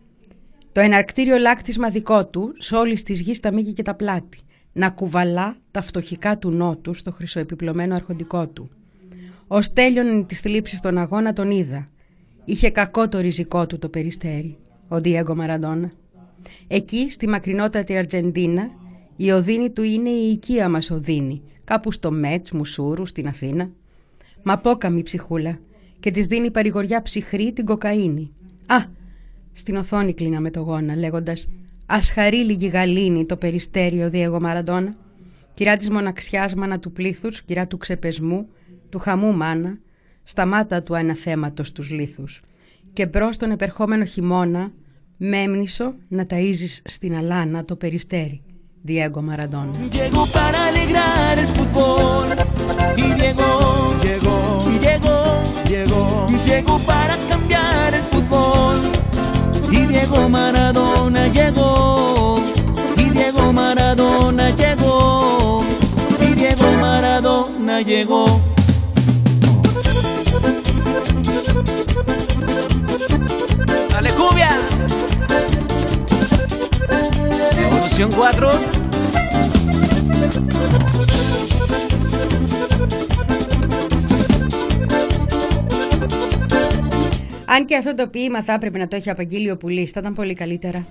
Το εναρκτήριο λάκτισμα δικό του σ' όλης της γης τα μήκη και τα πλάτη. Να κουβαλά τα φτωχικά του νότου στο χρυσοεπιπλωμένο αρχοντικό του. Ως τέλειωνε τις θλίψεις στον αγώνα τον είδα. Είχε κακό το ριζικό του το περιστέρι, ο Ντιέγκο Μαραντόνα. Εκεί, στη μακρινότατη Αργεντίνα, η οδύνη του είναι η οικία μας οδύνη, κάπου στο Μέτς, Μουσούρου, στην Αθήνα. Μα πόκαμη ψυχούλα και της δίνει παρηγοριά ψυχρή την κοκαίνη. Α, στην οθόνη κλείνα με το γόνα, λέγοντας «Ας χαρεί λίγη γαλήνη το περιστέρι ο Ντιέγκο Μαραντόνα». Κυρά της μοναξιάς, μάνα του πλήθους, κυρά του ξεπεσμού, του χαμού μάνα, στα μάτα του αναθέματος τους λίθους. Και μπρος τον επερχόμενο χειμώνα, μέμνησο να ταΐζεις στην αλάνα το περιστέρι. Ντιέγκο Μαραντόνα. Llegó para alegrar el fútbol y llegó, llegó, llegó, llegó, llegó para cambiar el fútbol y Diego Maradona llegó, y Diego Maradona llegó, y Diego Maradona llegó. Dale cumbia. Evolución cuatro. Αν και αυτό το ποίημα θα έπρεπε να το έχει απαγγείλει ο Πουλής, θα ήταν πολύ καλύτερα.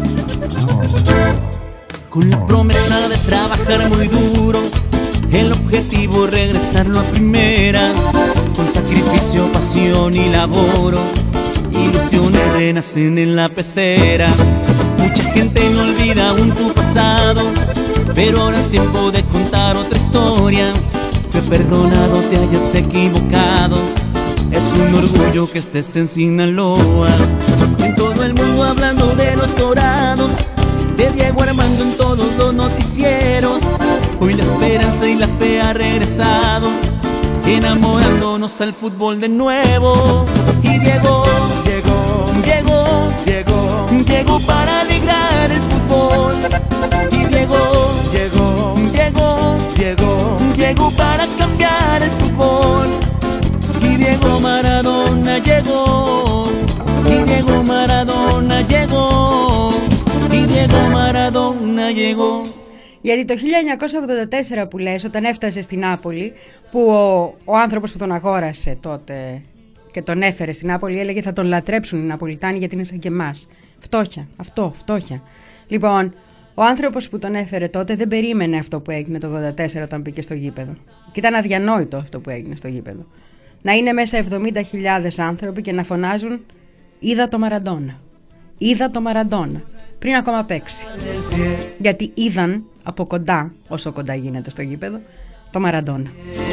Con la promesa de trabajar muy duro, el objetivo regresarlo a primera, con sacrificio, pasión y laboro, ilusiones renacen en la pecera. Mucha gente no olvida aún tu pasado, pero ahora es tiempo de contar otra historia. te he perdonado, te hayas equivocado. Es un orgullo que estés en Sinaloa. En todo el mundo hablando de los Dorados, de Diego Armando en todos los noticieros. Hoy la esperanza y la fe ha regresado, enamorándonos al fútbol de nuevo. Y Diego, Llegó, llegó, llegó, llegó para alegrar el fútbol. Y Diego, llegó, llegó, llegó. llegó para cambiar el fútbol. Y Diego Maradona llegó, y Diego Maradona llegó, y Diego Maradona llegó. Γιατί το χίλια εννιακόσια ογδόντα τέσσερα που λες, όταν έφτασε στην Νάπολη, που ο, ο άνθρωπος που τον αγόρασε τότε και τον έφερε στην Νάπολη έλεγε θα τον λατρέψουν οι Ναπολιτάνοι γιατί είναι σαν και εμάς. Φτώχεια, αυτό, φτώχεια. Λοιπόν, ο άνθρωπος που τον έφερε τότε δεν περίμενε αυτό που έγινε το ογδόντα τέσσερα όταν μπήκε στο γήπεδο. Και ήταν αδιανόητο αυτό που έγινε στο γήπεδο. Να είναι μέσα εβδομήντα χιλιάδες άνθρωποι και να φωνάζουν «Είδα το Μαραντόνα, είδα το Μαραντόνα» πριν ακόμα παίξει. Γιατί είδαν από κοντά, όσο κοντά γίνεται στο γήπεδο, το Μαραντόνα.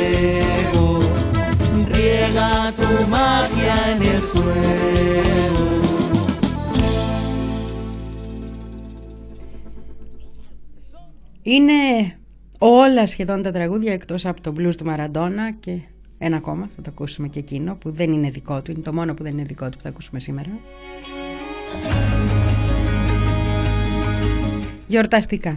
Είναι όλα σχεδόν τα τραγούδια εκτός από το blues του Μαραντόνα και ένα ακόμα, θα το ακούσουμε και εκείνο που δεν είναι δικό του, είναι το μόνο που δεν είναι δικό του που θα ακούσουμε σήμερα. Γιορταστικά.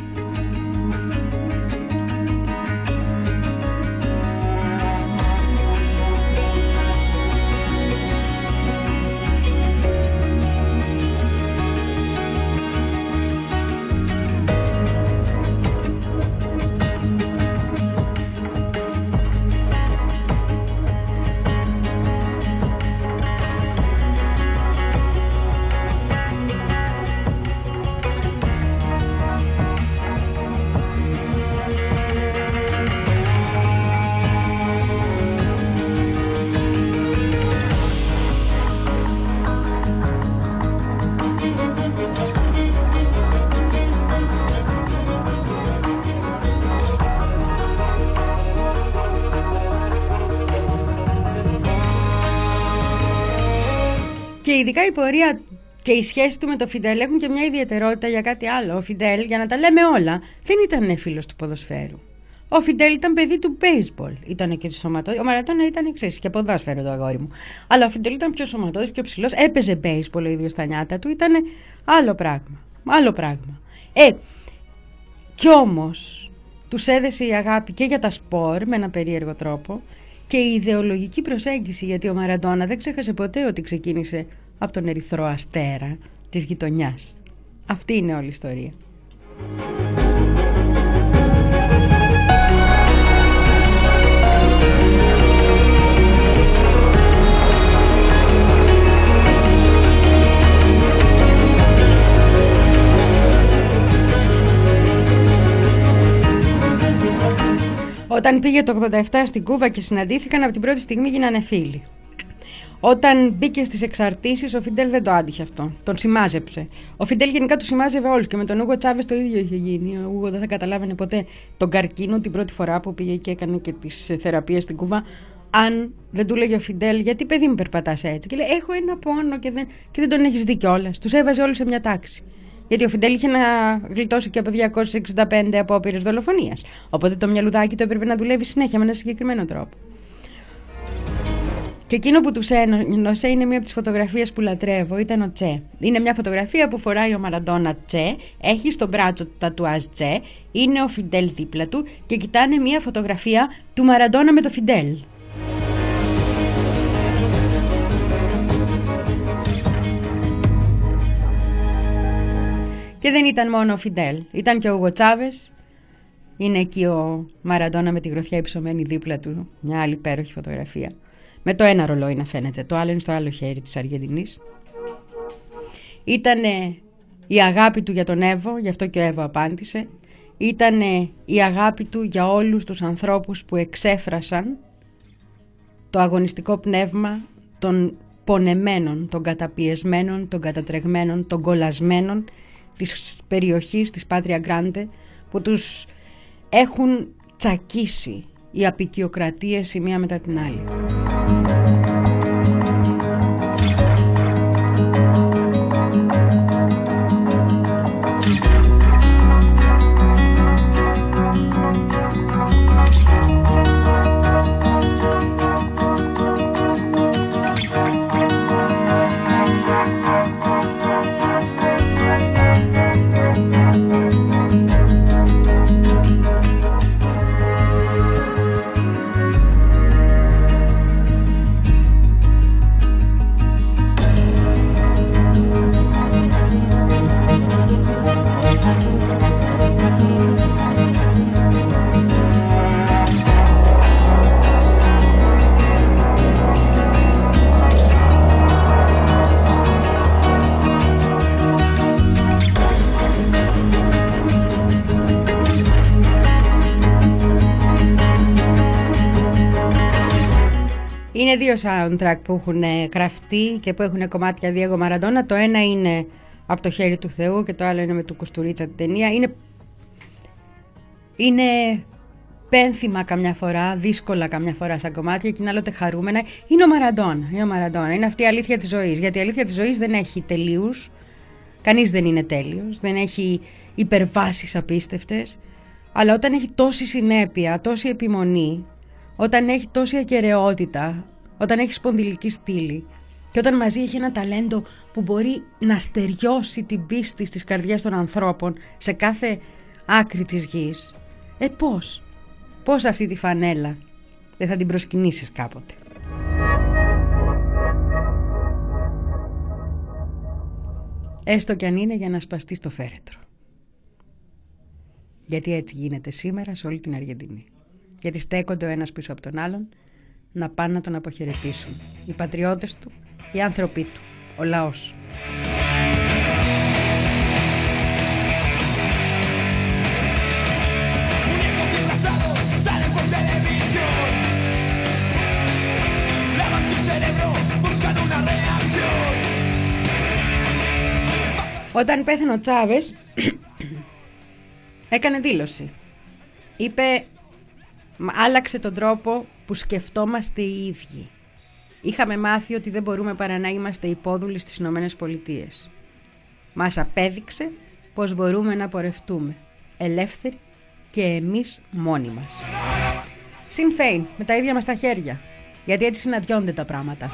Και ειδικά η πορεία και η σχέση του με το Φιντέλ έχουν και μια ιδιαιτερότητα για κάτι άλλο. Ο Φιντέλ, για να τα λέμε όλα, δεν ήταν φίλος του ποδοσφαίρου. Ο Φιντέλ ήταν παιδί του baseball. Ήταν και του σωματώδη. Ο Μαραντόνα ήταν εξής και ποδόσφαιρο το αγόρι μου. Αλλά ο Φιντέλ ήταν πιο σωματώδης, πιο ψηλός. Έπαιζε baseball ο ίδιος στα νιάτα του. Ήταν άλλο πράγμα. Άλλο πράγμα. Ε, κι όμως τους έδεσε η αγάπη και για τα σπορ με ένα περίεργο τρόπο και η ιδεολογική προσέγγιση, γιατί ο Μαραντόνα δεν ξέχασε ποτέ ότι ξεκίνησε από τον Ερυθρό Αστέρα της γειτονιάς. Αυτή είναι όλη η ιστορία. Όταν πήγε το ογδόντα επτά στην Κούβα και συναντήθηκαν, από την πρώτη στιγμή γίνανε φίλοι. Όταν μπήκε στις εξαρτήσεις, ο Φιντέλ δεν το άντυχε αυτό. Τον σημάζεψε. Ο Φιντέλ γενικά του σημάζευε όλους και με τον Ούγκο Τσάβες το ίδιο είχε γίνει. Ο Ούγκο δεν θα καταλάβαινε ποτέ τον καρκίνο την πρώτη φορά που πήγε και έκανε και τις θεραπείες στην Κούβα. Αν δεν του λέγε ο Φιντέλ, γιατί παιδί μου περπατάς έτσι. Και λέει: Έχω ένα πόνο και δεν, και δεν τον έχεις δει κιόλας. Τους έβαζε όλους σε μια τάξη. Γιατί ο Φιντέλ είχε να γλιτώσει και από διακόσιες εξήντα πέντε απόπειρες δολοφονίας. Οπότε το μυαλουδάκι του έπρεπε να δουλεύει συνέχεια με ένα συγκεκριμένο τρόπο. Και εκείνο που τους ένωσε είναι μία από τις φωτογραφίες που λατρεύω, ήταν ο Τσε. Είναι μια φωτογραφία που φοράει ο Μαραντόνα Τσε, έχει στο μπράτσο του τατουάζ Τσε, είναι ο Φιντέλ δίπλα του και κοιτάνε μία φωτογραφία του Μαραντόνα με το Φιντέλ. Και δεν ήταν μόνο ο Φιντέλ, ήταν και ο Ούγκο Τσάβες. Είναι εκεί ο Μαραντόνα με τη γροθιά υψωμένη δίπλα του, μια άλλη υπέροχη φωτογραφία. Με το ένα ρολόι να φαίνεται, το άλλο είναι στο άλλο χέρι της Αργεντινής. Ήτανε η αγάπη του για τον Εύω, γι' αυτό και ο Εύω απάντησε. Ήτανε η αγάπη του για όλους τους ανθρώπους που εξέφρασαν το αγωνιστικό πνεύμα των πονεμένων, των καταπιεσμένων, των κατατρεγμένων, των κολλασμένων της περιοχής της Πάτρια Γκράντε, που τους έχουν τσακίσει οι απικιοκρατίες η μία μετά την άλλη. Είναι δύο soundtrack που έχουν γραφτεί και που έχουν κομμάτια Διέγκο Μαραντόνα. Το ένα είναι Από το χέρι του Θεού και το άλλο είναι με του Κουστουρίτσα την ταινία. Είναι, είναι πένθυμα καμιά φορά, δύσκολα καμιά φορά σαν κομμάτια και είναι άλλοτε χαρούμενα. Είναι ο Μαραντόνα. Είναι, ο Μαραντόνα. Είναι αυτή η αλήθεια της ζωής. Γιατί η αλήθεια της ζωής δεν έχει τελείους. Κανείς δεν είναι τέλειος. Δεν έχει υπερβάσεις απίστευτες. Αλλά όταν έχει τόση συνέπεια, τόση επιμονή, όταν έχει τόση ακεραιότητα, όταν έχει σπονδυλική στήλη και όταν μαζί έχει ένα ταλέντο που μπορεί να στεριώσει την πίστη στις καρδιές των ανθρώπων σε κάθε άκρη της γης, ε πώς, πώς αυτή τη φανέλα δεν θα την προσκυνήσεις κάποτε. Έστω κι αν είναι για να σπαστεί στο φέρετρο. Γιατί έτσι γίνεται σήμερα σε όλη την Αργεντινή. Γιατί στέκονται ο ένας πίσω από τον άλλον να πάνε να τον αποχαιρετήσουν. Οι πατριώτες του, οι άνθρωποι του, ο λαός. Όταν πέθανε ο Τσάβες έκανε δήλωση. Είπε, άλλαξε τον τρόπο που σκεφτόμαστε οι ίδιοι. Είχαμε μάθει ότι δεν μπορούμε παρά να είμαστε υπόδουλοι στις Ηνωμένες Πολιτείες. Μας απέδειξε πως μπορούμε να πορευτούμε ελεύθεροι και εμείς μόνοι μας. Sinn Féin, με τα ίδια μας τα χέρια. Γιατί έτσι συναντιόνται τα πράγματα.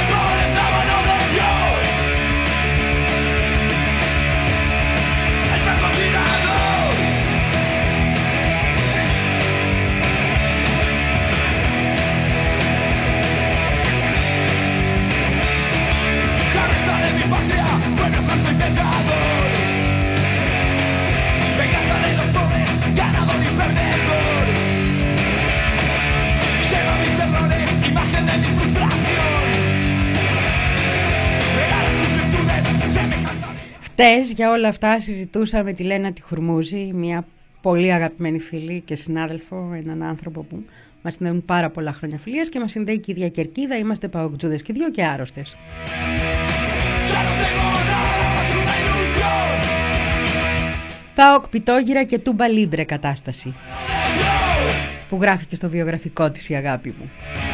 Χτες για όλα αυτά συζητούσα με τη Λένα τη Χουρμούζη, μια πολύ αγαπημένη φίλη και συνάδελφο, έναν άνθρωπο που μας συνδέουν πάρα πολλά χρόνια φιλίας και μας συνδέει και η ίδια κερκίδα, είμαστε παοκτζούδες και δύο και άρρωστες. ΠΑΟΚ Πιτόγυρα και Τούμπα Λίμπρε κατάσταση, που γράφει και στο βιογραφικό της η αγάπη μου.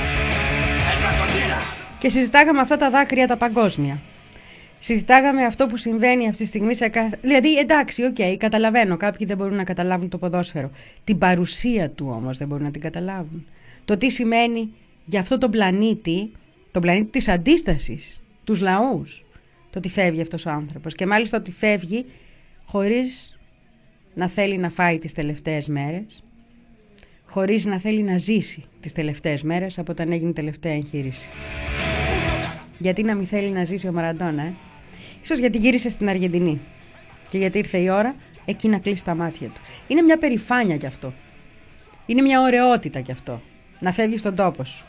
Και συζητάγαμε αυτά τα δάκρυα τα παγκόσμια. Συζητάγαμε αυτό που συμβαίνει αυτή τη στιγμή σε κάθε... Δηλαδή, εντάξει, οκ, okay, καταλαβαίνω, κάποιοι δεν μπορούν να καταλάβουν το ποδόσφαιρο. Την παρουσία του όμως δεν μπορούν να την καταλάβουν. Το τι σημαίνει για αυτό τον πλανήτη, τον πλανήτη της αντίστασης, τους λαούς, το ότι φεύγει αυτός ο άνθρωπος. Και μάλιστα ότι φεύγει χωρίς να θέλει να φάει τις τελευταίες μέρες, χωρίς να θέλει να ζήσει τις τελευταίες μέρες από όταν έγινε η τελευταία εγχείρηση. Γιατί να μην θέλει να ζήσει ο Μαραντόνα, ε? Ίσως γιατί γύρισε στην Αργεντινή και γιατί ήρθε η ώρα εκεί να κλείσει τα μάτια του. Είναι μια περηφάνεια κι αυτό. Είναι μια ωραιότητα κι αυτό. Να φεύγει στον τόπο σου.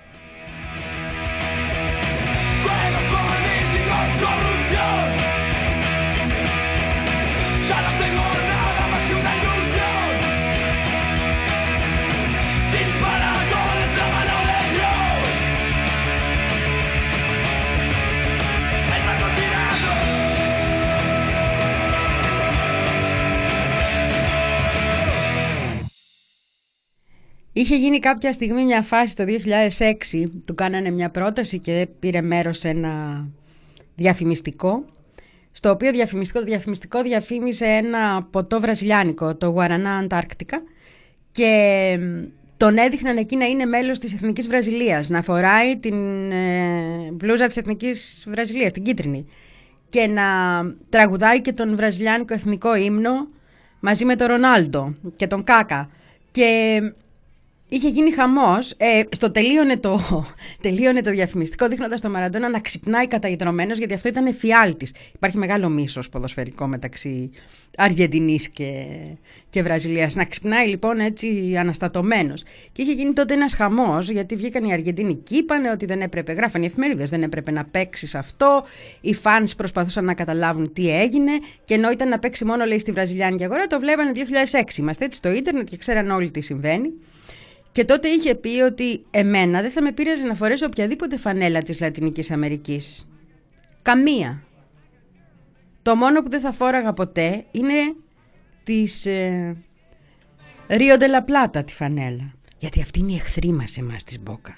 Είχε γίνει κάποια στιγμή μια φάση το δύο χιλιάδες έξι, του κάνανε μια πρόταση και πήρε μέρος σε ένα διαφημιστικό, στο οποίο διαφημιστικό, το διαφημιστικό διαφήμιζε ένα ποτό βραζιλιάνικο, το Guaraná Αντάρκτικα, και τον έδειχναν εκεί να είναι μέλος της Εθνικής Βραζιλίας, να φοράει την ε, μπλούζα της Εθνικής Βραζιλίας, την κίτρινη, και να τραγουδάει και τον βραζιλιάνικο εθνικό ύμνο μαζί με τον Ρονάλντο και τον Κάκα. Και είχε γίνει χαμός. Ε, στο τελείωνε το, τελείωνε το διαφημιστικό δείχνοντας τον Μαραντόνα να ξυπνάει καταϊδρωμένος, γιατί αυτό ήταν εφιάλτης. Υπάρχει μεγάλο μίσος ποδοσφαιρικό μεταξύ Αργεντινής και, και Βραζιλίας. Να ξυπνάει λοιπόν έτσι αναστατωμένος. Και είχε γίνει τότε ένας χαμός, γιατί βγήκαν οι Αργεντίνοι και είπαν ότι δεν έπρεπε, γράφαν οι εφημερίδες, δεν έπρεπε να παίξει αυτό. Οι φανς προσπαθούσαν να καταλάβουν τι έγινε, και ενώ ήταν να παίξει μόνο, λέει, στη βραζιλιάνικη αγορά, το βλέπανε δύο χιλιάδες έξι. Είμαστε έτσι στο ίντερνετ και ξέραν όλοι τι συμβαίνει. Και τότε είχε πει ότι εμένα δεν θα με πείραζε να φορέσω οποιαδήποτε φανέλα της Λατινικής Αμερικής. Καμία. Το μόνο που δεν θα φόραγα ποτέ είναι της ε, Rio de la Plata τη φανέλα. Γιατί αυτή είναι η εχθρή μας εμάς της Μπόκα.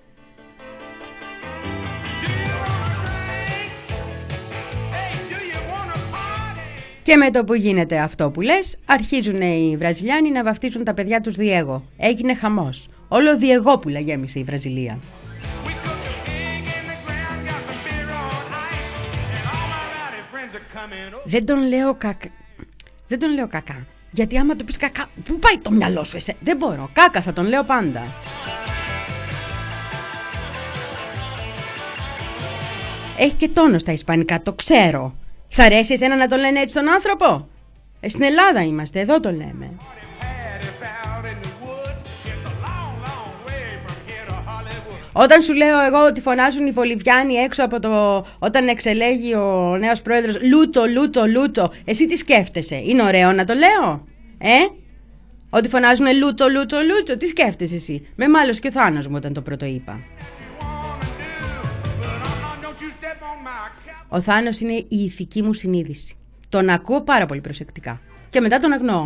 Και με το που γίνεται αυτό που λες, αρχίζουν οι Βραζιλιάνοι να βαφτίζουν τα παιδιά τους Διέγο. Έγινε χαμός. Όλο Διεγόπουλα γέμισε η Βραζιλία. Δεν τον λέω κακά. Δεν τον λέω κακά. Γιατί άμα του πεις κακά, πού πάει το μυαλό σου εσέ? Δεν μπορώ. Κάκα θα τον λέω πάντα. Έχει και τόνο στα ισπανικά, το ξέρω. Σ' αρέσει εσένα να τον λένε έτσι τον άνθρωπο? Ε, στην Ελλάδα είμαστε, εδώ το λέμε. Όταν σου λέω εγώ ότι φωνάζουν οι Βολιβιάνοι έξω από το... όταν εξελέγει ο νέος πρόεδρος Λούτσο, Λούτσο, Λούτσο, εσύ τι σκέφτεσαι? Είναι ωραίο να το λέω? Ε? Ότι φωνάζουν Λούτσο, Λούτσο, Λούτσο, τι σκέφτεσαι εσύ? Με μάλωσε και ο Θάνος μου όταν το πρώτο είπα. Ο Θάνος είναι η ηθική μου συνείδηση. Τον ακούω πάρα πολύ προσεκτικά. Και μετά τον αγνοώ.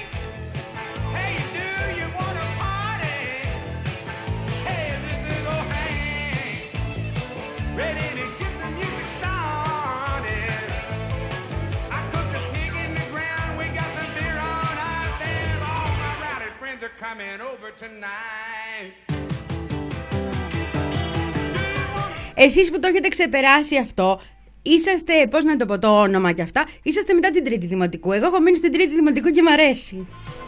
Εσείς που το έχετε ξεπεράσει αυτό, είσαστε, πώς να το πω, το όνομα και αυτά, είσαστε μετά την τρίτη δημοτικού. Εγώ έχω μείνει στην τρίτη δημοτικού και μ' αρέσει.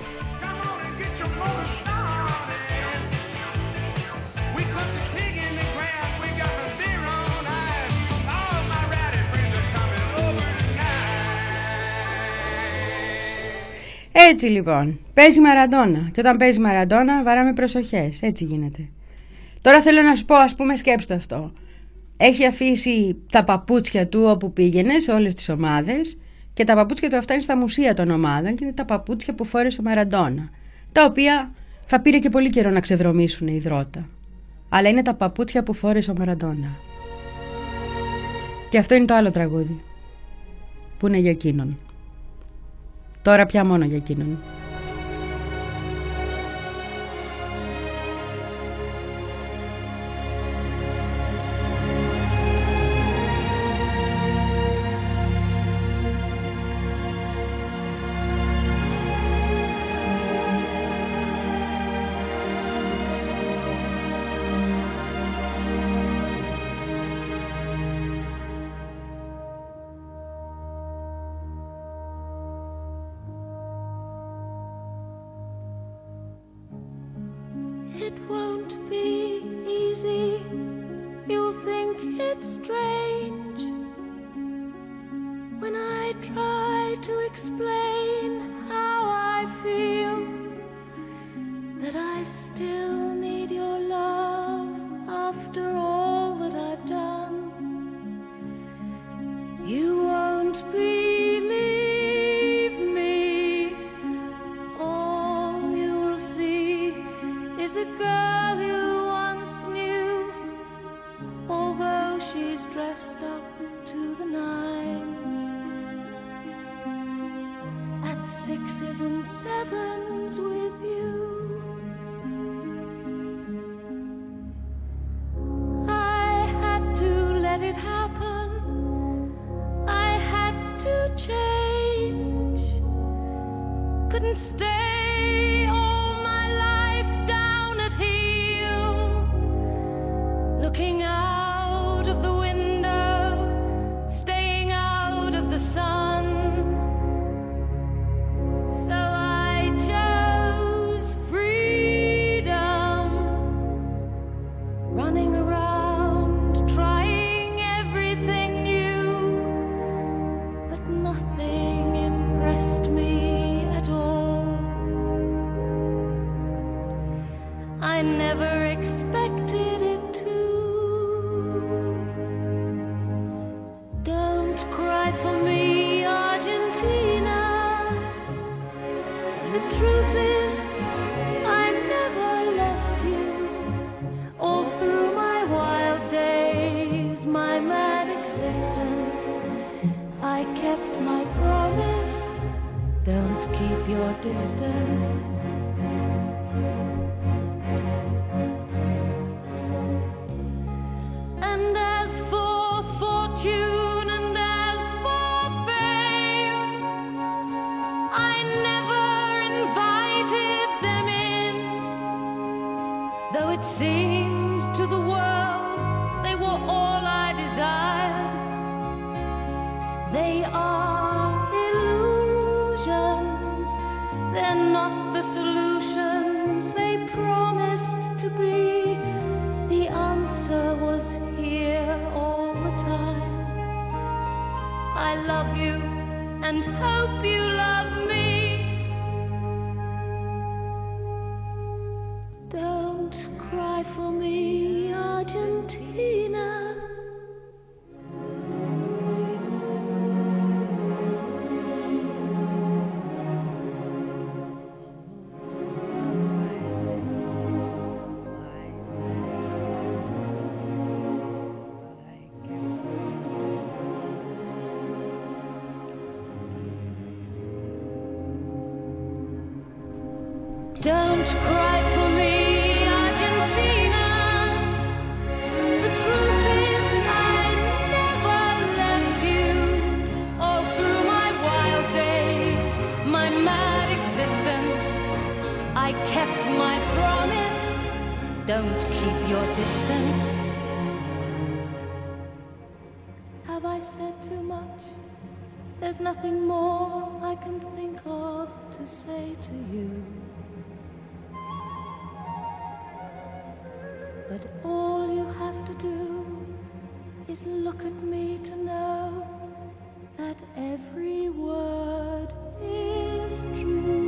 Έτσι λοιπόν, παίζει Μαραντόνα. Και όταν παίζει Μαραντόνα βαράμε προσοχές. Έτσι γίνεται. Τώρα θέλω να σου πω, ας πούμε, σκέψτε αυτό. Έχει αφήσει τα παπούτσια του όπου πήγαινε σε όλες τις ομάδες, και τα παπούτσια του αυτά είναι στα μουσεία των ομάδων, και είναι τα παπούτσια που φόρεσε ο Μαραντόνα, τα οποία θα πήρε και πολύ καιρό να ξεβρωμίσουν η υδρότα. Αλλά είναι τα παπούτσια που φόρεσε ο Μαραντόνα. Και αυτό είναι το άλλο τραγούδι, που είναι για εκείνον. Τώρα πια μόνο για εκείνον. It won't be easy. You'll think it's strange when I try to explain how I feel, that I still need your love after all that I've done. You won't believe me. All you will see is a girl you once knew, although she's dressed up to the nines. At sixes and sevens with you. couldn't stay all my life down at heel, looking out of the window, staying out of the sun. So I chose freedom, running around, trying everything new, but nothing impressed me at all. I never expected it to. Don't cry for me, Argentina. The truth is, I never left you. All through my wild days, my mad existence, I kept my promise. Don't keep your distance. And as for fortune and as for fame, I never invited them in, though it seemed to the world they were all I desired. They are illusions, they're not the solutions they promised to be. The answer was here all the time. I love you and hope you love me. Don't cry for me, Argentina. Don't cry for me, Argentina. The truth is, I never left you. All through my wild days, my mad existence, I kept my promise. Don't keep your distance. Have I said too much? There's nothing more I can think of to say to you. But all you have to do is look at me to know that every word is true.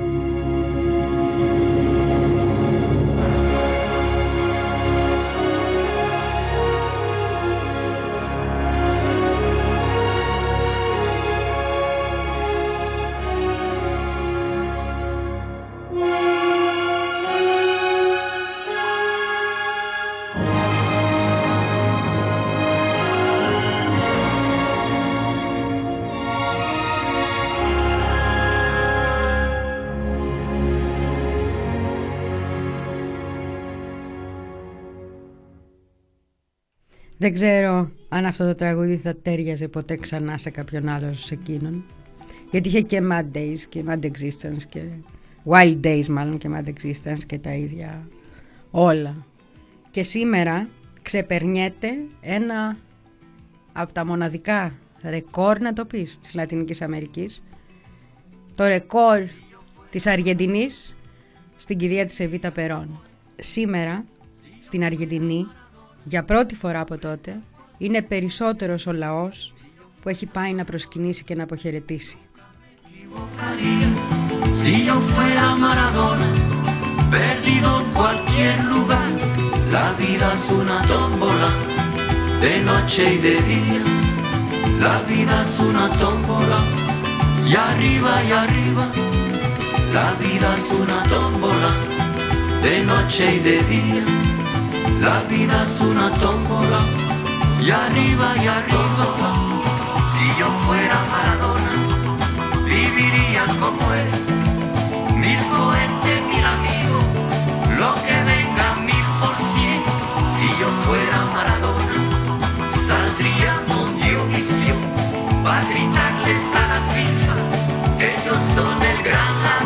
Δεν ξέρω αν αυτό το τραγούδι θα τέριαζε ποτέ ξανά σε κάποιον άλλο σε εκείνον. Γιατί είχε και Mad Days και Mad Existence και Wild Days μάλλον και Mad Existence και τα ίδια όλα. Και σήμερα ξεπερνιέται ένα από τα μοναδικά ρεκόρ, να το πεις, της Λατινικής Αμερικής. Το ρεκόρ της Αργεντινής στην κηδεία της Εβίτα Περών. Σήμερα στην Αργεντινή, για πρώτη φορά από τότε, είναι περισσότερος ο λαός που έχει πάει να προσκυνήσει και να αποχαιρετήσει. Si yo fuera Maradona, perdido en cualquier lugar, la vida es una tómbola, de noche y de día, la vida es una tómbola, y arriba y arriba, la vida es una tómbola, de noche y de día, la vida es una tómbola, y arriba y arriba, si yo fuera Maradona, vivirían como él, mil cohetes, mil amigos, lo que venga mil por cien. Si yo fuera Maradona, saldría Mundiovisión para gritarles a la FIFA que ellos son el gran ladrón.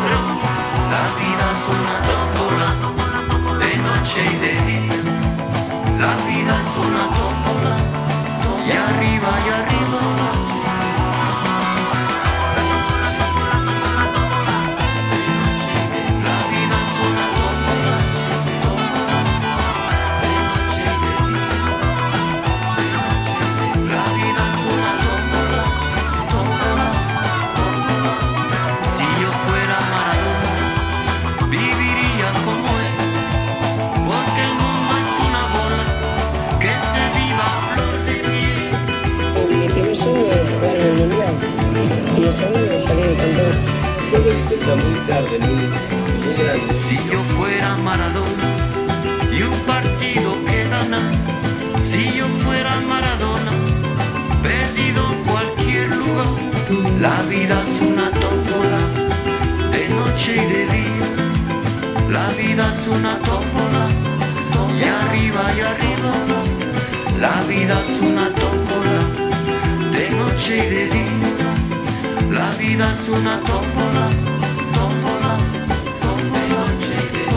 lo disfruta muy tarde, muy, muy grande. Si yo fuera Maradona y un partido que ganar, si yo fuera Maradona, perdido en cualquier lugar, la vida es una tómbola, de noche y de día, la vida es una tómbola, y arriba y arriba, la vida es una tómbola, de noche y de día, la vida es una tómbola, tómbola, tómbola, de noche y de día.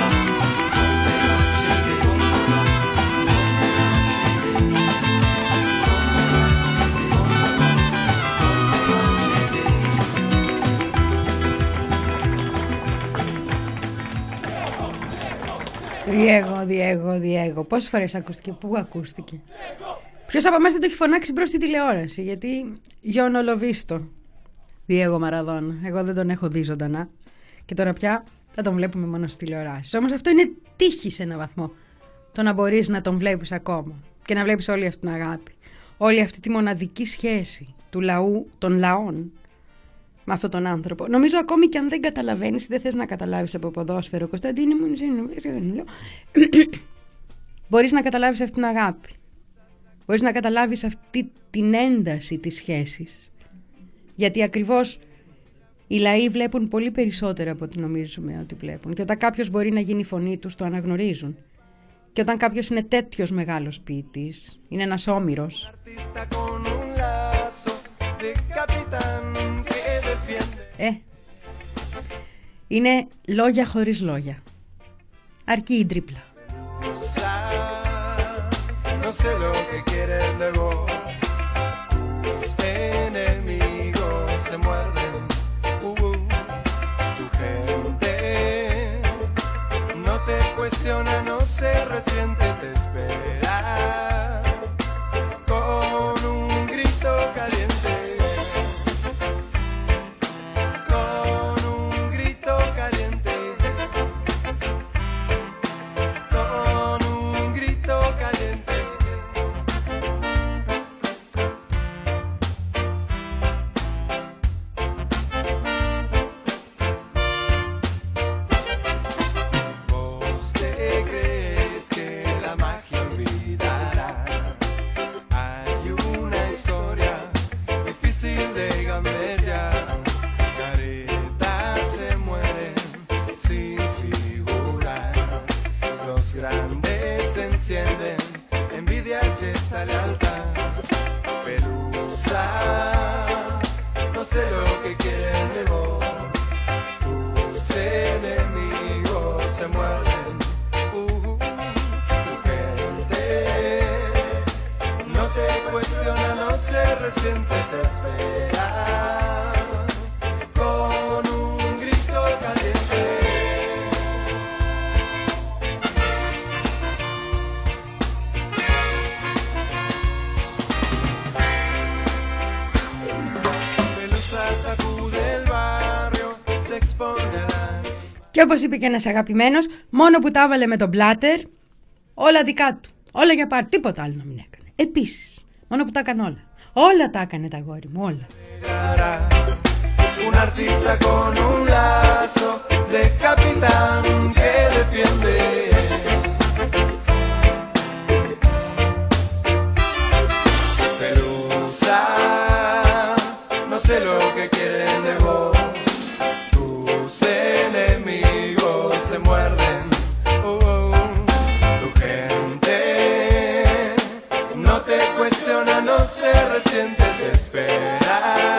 Διέγο, Διέγο, Διέγο. Πόσες φορές ακούστηκε, πού ακούστηκε? Ποιος από εμάς δεν το έχει φωνάξει μπρος στη τηλεόραση? Γιατί γιώνω λοβίστο. Διέγο Μαραδόνα. Εγώ δεν τον έχω δει ζωντανά. Και τώρα πια θα τον βλέπουμε μόνο στις τηλεοράσεις. Όμως αυτό είναι τύχη σε έναν βαθμό. Το να μπορείς να τον βλέπεις ακόμα. Και να βλέπεις όλη αυτή την αγάπη. Όλη αυτή τη μοναδική σχέση του λαού, των λαών, με αυτόν τον άνθρωπο. Νομίζω ακόμη και αν δεν καταλαβαίνεις, δεν θες να καταλάβεις από ποδόσφαιρο, Κωνσταντίνη μου, μπορείς να καταλάβεις αυτή την αγάπη. Μπορείς να καταλάβεις αυτή την ένταση της σχέσης. Γιατί ακριβώς οι λαοί βλέπουν πολύ περισσότερο από ό,τι νομίζουμε ότι βλέπουν. Και όταν κάποιος μπορεί να γίνει η φωνή τους, το αναγνωρίζουν. Και όταν κάποιος είναι τέτοιος μεγάλος ποιητής, είναι ένας όμηρος. Ε, είναι λόγια χωρίς λόγια. Αρκεί η τρίπλα. No se resiente, te espera con un grito caliente, con un grito caliente, con un grito caliente. Envidias y esta lealtad, Pelusa, no sé lo que quieren de vos. Tus enemigos se muerden, uh, tu gente no te cuestiona, no se resiente, te espera con un grito caliente. Και όπως είπε και ένας αγαπημένος, μόνο που τα έβαλε με τον Μπλάτερ, όλα δικά του. Όλα για πάρ, τίποτα άλλο να μην έκανε. Επίσης, μόνο που τα έκανε όλα. Όλα τα έκανε τα αγόρι μου, όλα. Un artista con un lazo de capitán que defiende. Pelusa, no sé lo que quieren de vos. Tus enemigos se muerden. Uh, uh, tu gente no te cuestiona, no se resiente, te espera.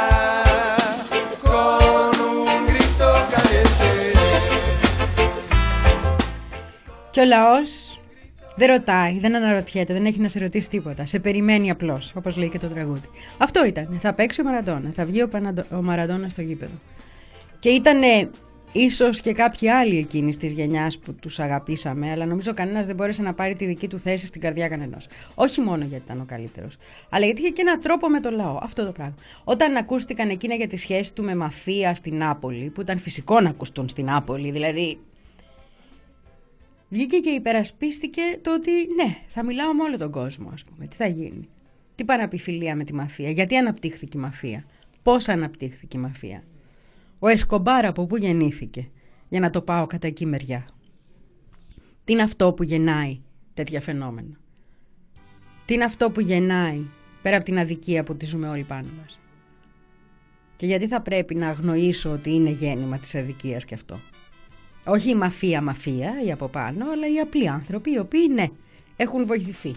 Και ο λαός δεν ρωτάει, δεν αναρωτιέται, δεν έχει να σε ρωτήσει τίποτα. Σε περιμένει απλώς, όπως λέει και το τραγούδι. Αυτό ήταν. Θα παίξει ο Μαραντόνα, θα βγει ο, Παναντο... ο Μαραντόνα στο γήπεδο. Και ήταν ίσως και κάποιοι άλλοι εκείνης της γενιάς που τους αγαπήσαμε, αλλά νομίζω κανένας δεν μπόρεσε να πάρει τη δική του θέση στην καρδιά κανενός. Όχι μόνο γιατί ήταν ο καλύτερος, αλλά γιατί είχε και έναν τρόπο με το λαό. Αυτό το πράγμα. Όταν ακούστηκαν εκείνα για τη σχέση του με μαφία στην Νάπολη, που ήταν φυσικό να ακουστούν στην Νάπολη, δηλαδή. Βγήκε και υπερασπίστηκε το ότι ναι, θα μιλάω με όλο τον κόσμο, ας πούμε. Τι θα γίνει? Τι πάει να πει φιλία με τη μαφία? Γιατί αναπτύχθηκε η μαφία? Πώς αναπτύχθηκε η μαφία? Ο Εσκομπάρ από πού γεννήθηκε, για να το πάω κατά εκεί μεριά. Τι είναι αυτό που γεννάει τέτοια φαινόμενα? Τι είναι αυτό που γεννάει πέρα από την αδικία που τη ζούμε όλοι πάνω μας? Και γιατί θα πρέπει να αγνοήσω ότι είναι γέννημα της αδικίας και αυτό? Όχι η μαφία μαφία ή από πάνω, αλλά οι απλοί άνθρωποι οι οποίοι ναι, έχουν βοηθηθεί.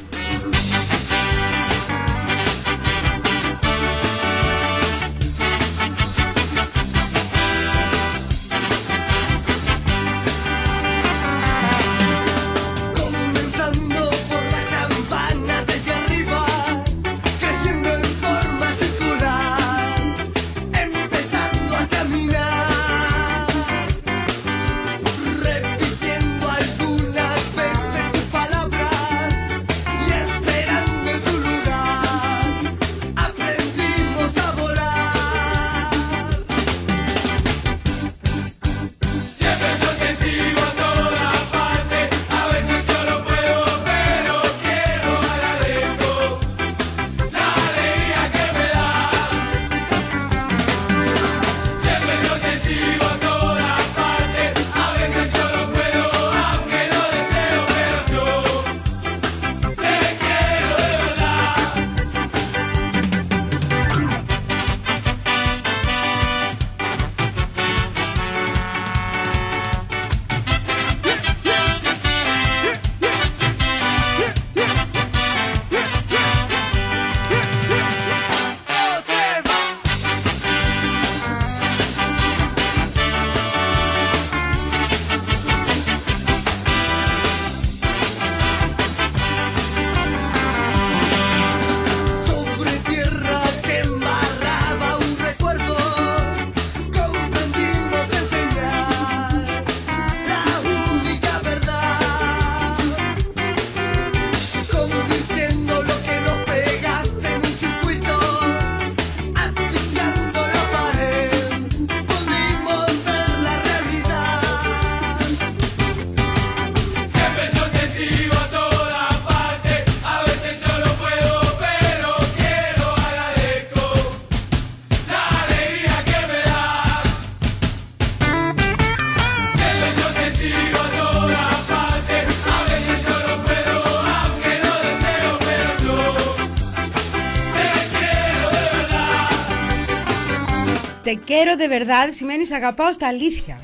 Te quiero de verdad σημαίνει σ' αγαπάω στα αλήθεια.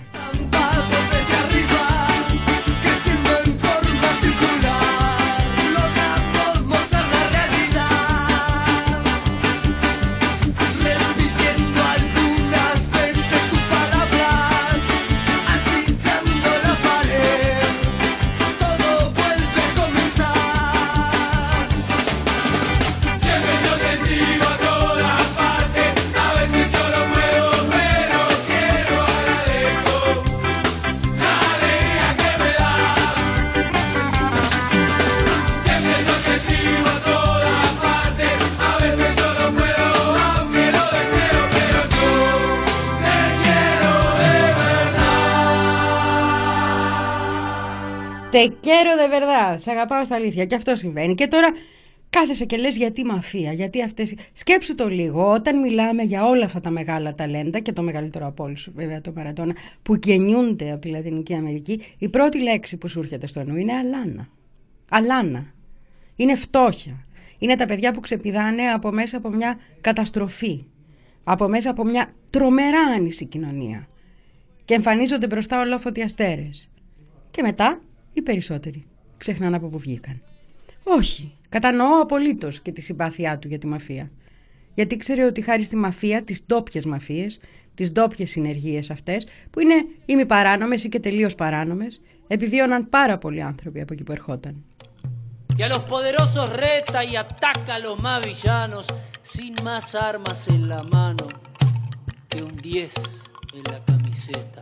Te quiero de verdad, σ' αγαπάω στα αλήθεια. Και αυτό συμβαίνει. Και τώρα κάθεσαι και λες γιατί μαφία, γιατί αυτές... Σκέψου το λίγο, όταν μιλάμε για όλα αυτά τα μεγάλα ταλέντα και το μεγαλύτερο από όλους βέβαια το Μαραντόνα, που γεννιούνται από τη Λατινική Αμερική, η πρώτη λέξη που σου έρχεται στο νου είναι αλάνα. Αλάνα. Είναι φτώχεια. Είναι τα παιδιά που ξεπηδάνε από μέσα από μια καταστροφή. Από μέσα από μια τρομερά άνηση κοινωνία. Και εμφανίζονται μπροστά ολόφωτοι αστέρες. Και μετά οι περισσότεροι ξεχνάνε από που βγήκαν. Όχι, κατανοώ απολύτως και τη συμπάθειά του για τη μαφία. Γιατί ξέρει ότι χάρη στη μαφία, τις ντόπιες μαφίες, τις ντόπιες συνεργίες αυτές, που είναι ημιπαράνομες ή και τελείως παράνομες, επιβίωναν πάρα πολλοί άνθρωποι από εκεί που ερχόταν. Que a los poderosos reta y ataca a los más villanos sin más armas en la mano que un diez en la camiseta.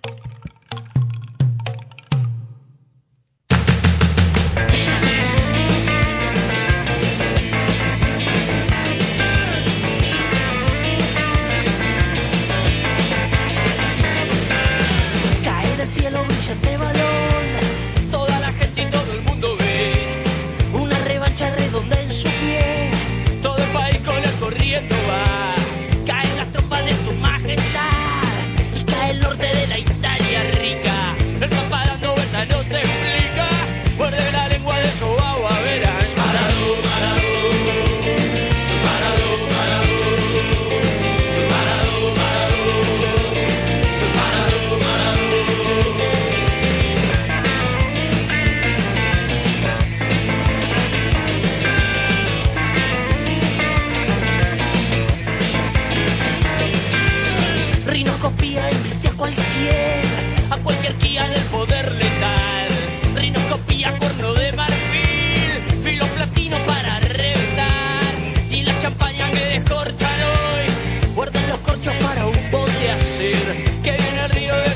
Cae del cielo brillante balón, toda la gente y todo el mundo ve una revancha redonda en su pie. Todo el país con el corriendo va. Caen las tropas de su majestad.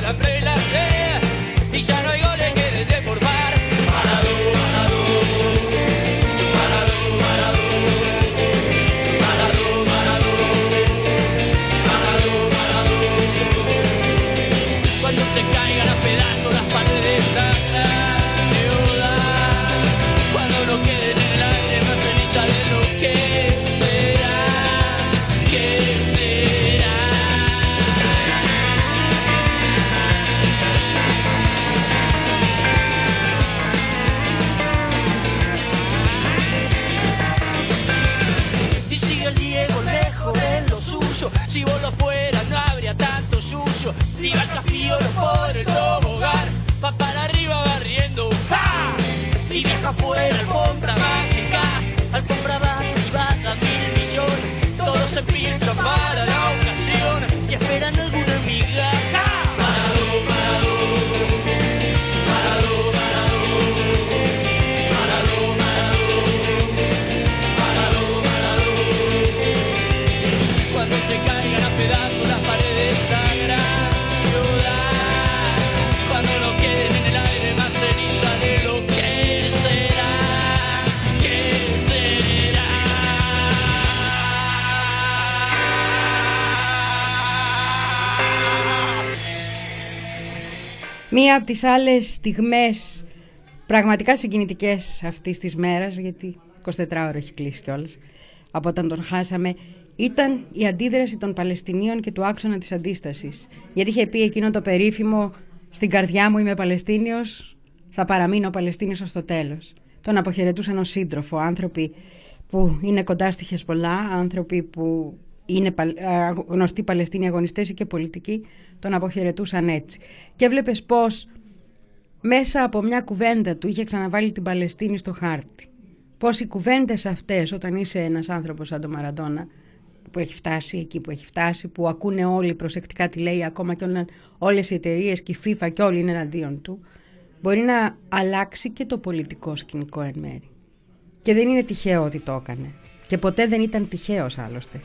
hambre y la sed, y ya no hay goles que desbordar. Maradona, Maradona, Maradona, Maradona, Maradona, Maradona, Maradona. Cuando se caigan a pedazos las paredes de la ciudad, cuando no queden en el aire más ceniza de lo que será, que será. Y sigue el Diego lejos de lo suyo, si vos lo fueras no habría tanto yuyo. Iba el Castillo por el tobogán, va para arriba barriendo, ¡ja! Y viaja fuera, alfombra mágica, alfombra va privada, mil millones, todos se pintan para la ocasión y esperan alguna migaja. Maradona, Maradona, Maradona, Maradona, Maradona, Maradona. Cuando se caigan a pedazos las paredes de esta gran ciudad, cuando no queden en el aire más ceniza de lo que será, que será. Μία από τις άλλες στιγμές πραγματικά συγκινητικές αυτής της μέρας, γιατί εικοσιτετράωρο έχει κλείσει κιόλας, από όταν τον χάσαμε, ήταν η αντίδραση των Παλαιστινίων και του άξονα της αντίστασης. Γιατί είχε πει εκείνο το περίφημο «Στην καρδιά μου είμαι Παλαιστίνιος, θα παραμείνω Παλαιστίνιος ως το τέλος». Τον αποχαιρετούσαν ως σύντροφο, άνθρωποι που είναι κοντά στη Χεσπολά, άνθρωποι που είναι γνωστοί Παλαιστίνοι αγωνιστές και πολιτικοί, τον αποχαιρετούσαν έτσι. Και έβλεπες πως μέσα από μια κουβέντα του είχε ξαναβάλει την Παλαιστίνη στο χάρτη. Πως οι κουβέντες αυτές, όταν είσαι ένας άνθρωπος σαν τον Μαραντόνα, που έχει φτάσει εκεί που έχει φτάσει, που ακούνε όλοι προσεκτικά τι λέει, ακόμα και όλες οι εταιρείες και η FIFA και όλοι είναι εναντίον του, μπορεί να αλλάξει και το πολιτικό σκηνικό εν μέρη. Και δεν είναι τυχαίο ότι το έκανε. Και ποτέ δεν ήταν τυχαίος άλλωστε.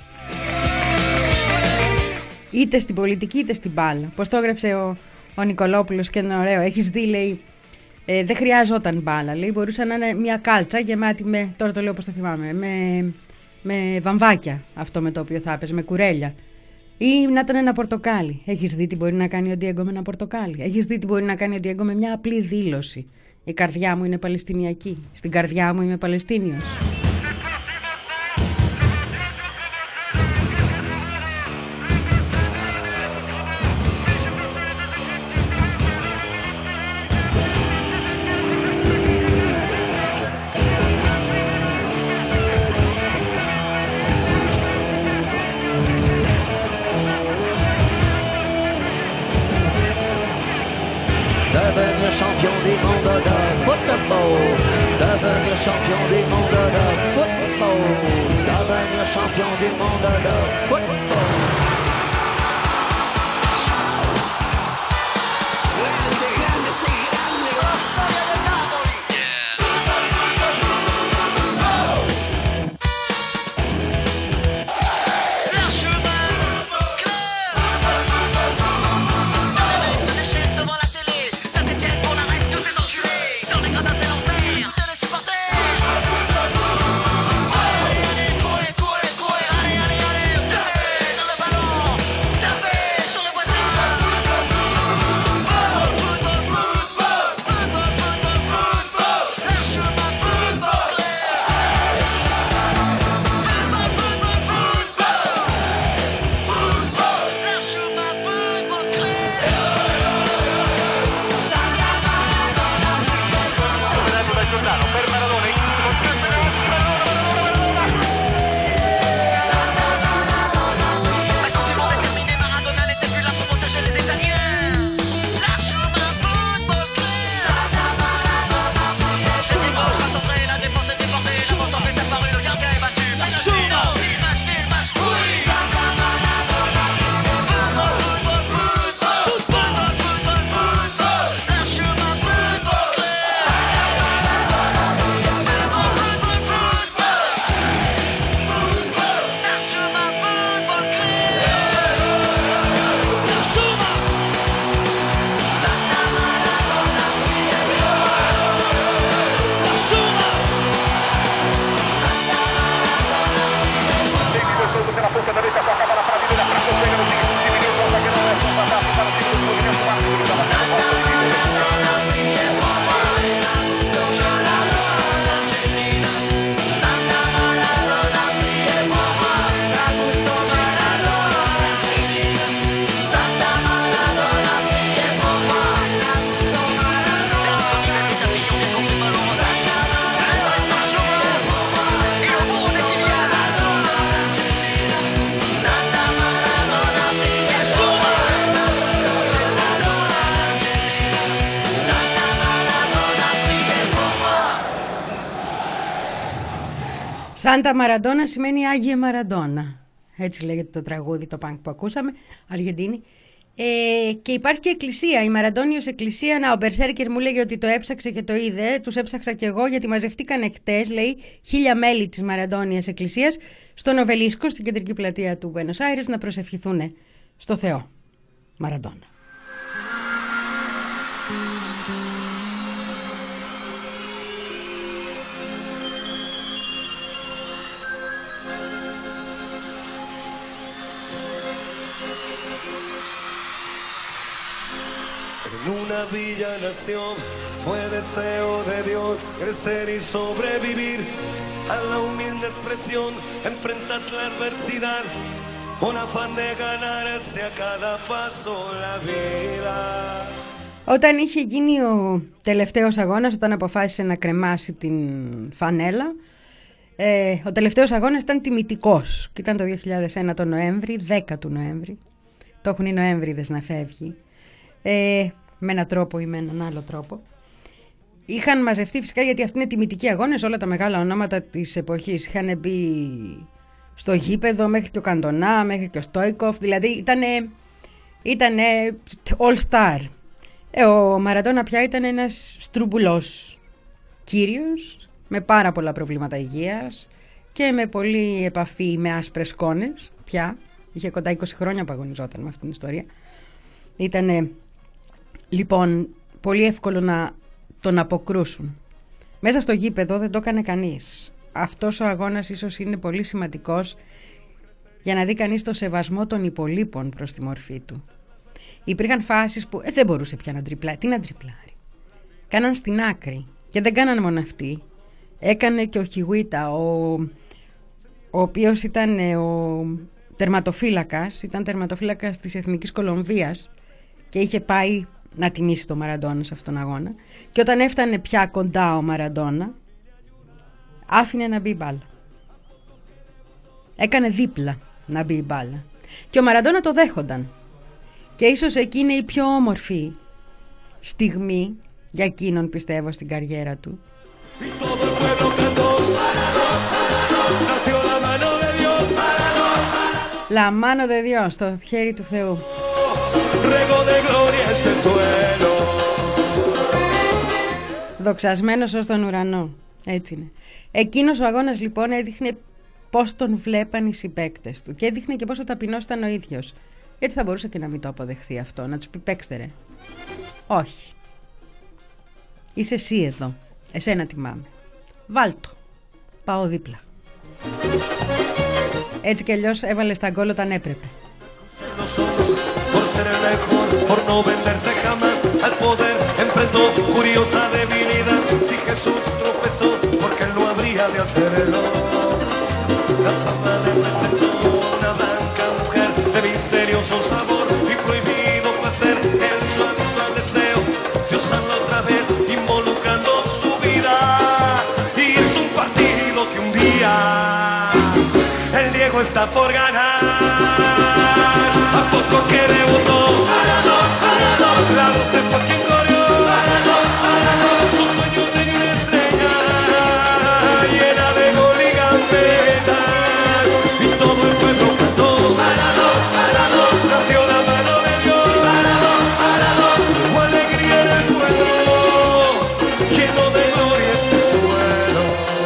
Είτε στην πολιτική είτε στην μπάλα. Πώς το έγραψε ο, ο Νικολόπουλος και είναι ωραίο. Έχεις δει, λέει, ε, δεν χρειάζονταν μπάλα. Λέει, μπορούσε να είναι μια κάλτσα γεμάτη με, τώρα το λέω όπως το θυμάμαι, με, με βαμβάκια αυτό με το οποίο θα έπαιζε, με κουρέλια. Ή να ήταν ένα πορτοκάλι. Έχεις δει τι μπορεί να κάνει ο Ντιέγκο με ένα πορτοκάλι. Έχεις δει τι μπορεί να κάνει ο Ντιέγκο με μια απλή δήλωση. Η καρδιά μου είναι Παλαιστινιακή. Στην καρδιά μου είμαι Παλαιστίνιος. Devenir champion du monde de football. Devenir champion du monde de football. Devenir champion du monde de football. Allez, allez, allez, Σάντα Μαραντόνα σημαίνει Άγιε Μαραντόνα. Έτσι λέγεται το τραγούδι, το πανκ που ακούσαμε, Αργεντίνη. Ε, και υπάρχει και εκκλησία, η Μαραντόνιος εκκλησία. Να, ο Μπερσέρκερ μου λέγε ότι το έψαξε και το είδε. Τους έψαξα κι εγώ, γιατί μαζευτήκαν χτες, λέει, χίλια μέλη της Μαραντόνιας εκκλησίας στον Οβελίσκο, στην κεντρική πλατεία του Μπουένος Άιρες, να προσευχηθούν στο Θεό Μαραντόνα. En una villa nació, fue deseo de Dios crecer y sobrevivir a la humilde expresión, enfrentar la adversidad con afán de ganarse a cada paso la vida. Όταν είχε γίνει ο τελευταίος αγώνας, όταν αποφάσισε να κρεμάσει την φανέλα, ε, ο τελευταίος αγώνας ήταν τιμητικός και ήταν το δύο χιλιάδες ένα το Νοέμβρη, δέκα του Νοέμβρη. Το έχουν οι Νοέμβριδες να φεύγει. Ε, με έναν τρόπο ή με έναν άλλο τρόπο. Είχαν μαζευτεί φυσικά, γιατί αυτοί είναι τιμητικοί αγώνες, όλα τα μεγάλα ονόματα της εποχής. Είχαν μπει στο γήπεδο, μέχρι και ο Καντονά, μέχρι και ο Στόικοφ, δηλαδή ήτανε, ήτανε all star. Ε, ο Μαραντόνα πια ήταν ένας στρουμπουλός κύριος, με πάρα πολλά προβλήματα υγείας και με πολλή επαφή με άσπρες σκόνες πια. Είχε κοντά είκοσι χρόνια που αγωνιζόταν με αυτήν την ιστορία. Ήτανε λοιπόν πολύ εύκολο να τον αποκρούσουν. Μέσα στο γήπεδο δεν το έκανε κανείς. Αυτός ο αγώνας ίσως είναι πολύ σημαντικός για να δει κανείς το σεβασμό των υπολείπων προς τη μορφή του. Υπήρχαν φάσεις που ε, δεν μπορούσε πια να τριπλάρει. Τι να τριπλάρει. Κάναν στην άκρη. Και δεν κάνανε μόνο αυτοί. Έκανε και ο Χιγουίτα, ο, ο οποίος ήταν ο τερματοφύλακας, ήταν τερματοφύλακας της Εθνικής Κολομβίας και είχε πάει να τιμήσει το Μαραντόνα σε αυτόν τον αγώνα. Και όταν έφτανε πια κοντά ο Μαραντόνα, άφηνε να μπει η μπάλα. Έκανε δίπλα να μπει η μπάλα. Και ο Μαραντόνα το δέχονταν. Και ίσως εκεί είναι η πιο όμορφη στιγμή για εκείνον, πιστεύω, στην καριέρα του. La mano de Dios, το χέρι του Θεού. Δοξασμένος ως τον ουρανό. Έτσι είναι. Εκείνος ο αγώνας λοιπόν έδειχνε πώς τον βλέπαν οι συμπαίκτες του και έδειχνε και πόσο ταπεινός ήταν ο ίδιος. Γιατί θα μπορούσε και να μην το αποδεχθεί αυτό, να τους πει παίξτε ρε. Όχι. Είσαι εσύ εδώ. Εσένα τιμάμε. Βάλτο. Πάω δίπλα. Έτσι κι αλλιώς έβαλε στα γκολ όταν έπρεπε. Por ser el mejor, por no venderse jamás al poder, enfrentó curiosa debilidad. Si Jesús tropezó, porque él no habría de hacerlo. La fama le presentó una blanca mujer de misterioso sabor y prohibido placer en su actual deseo. Dios habla otra vez, involucrando su vida. Y es un partido que un día el Diego está por ganar. A poco que debutó, Maradona, Maradona, la doce fue quien corrió, Maradona, Maradona, su sueño tenía una estrella llena de gol y gambetas, y todo el pueblo cantó, Maradona, Maradona, nació la mano de Dios, Maradona, Maradona, hubo alegría en el pueblo, lleno de gloria este suelo.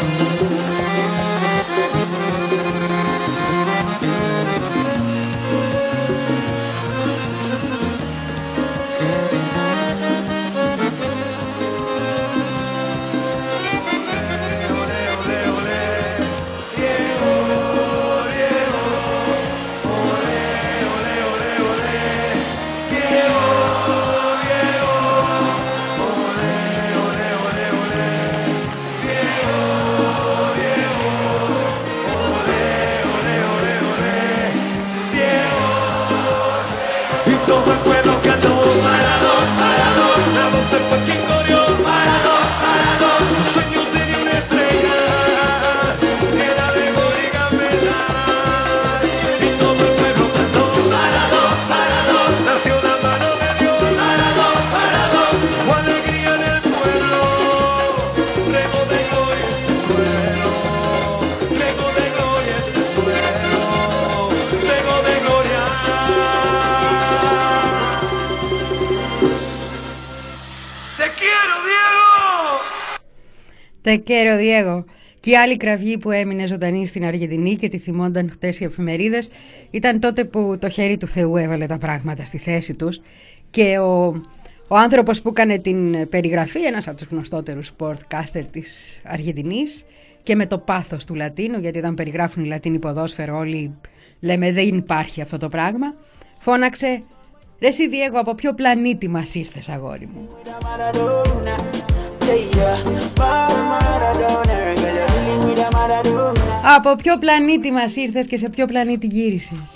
Todo el pueblo cantó Maradona, Maradona, la doce fue quien corrió, Maradona, Maradona, su sueño tenía una estrella, era de gol y gambetas, y todo el pueblo cantó Maradona, Maradona, nació la mano de Dios, Maradona, Maradona, hubo alegría en el pueblo, rego de gloria este suelo, rego Te quiero, Diego. Και η άλλη κραυγή που έμεινε ζωντανή στην Αργεντινή και τη θυμόνταν χτες οι εφημερίδες ήταν τότε που το χέρι του Θεού έβαλε τα πράγματα στη θέση τους και ο, ο άνθρωπος που έκανε την περιγραφή, ένας από τους γνωστότερους sportcaster της Αργεντινής και με το πάθος του Λατίνου, γιατί όταν περιγράφουν οι Λατίνοι ποδόσφαιρο όλοι λέμε δεν υπάρχει αυτό το πράγμα, φώναξε «Ρε εσύ Διέγο, από ποιο πλανήτη μας ήρθες, αγόρι μου?» Από ποιο πλανήτη μας ήρθες και σε ποιο πλανήτη γύρισες?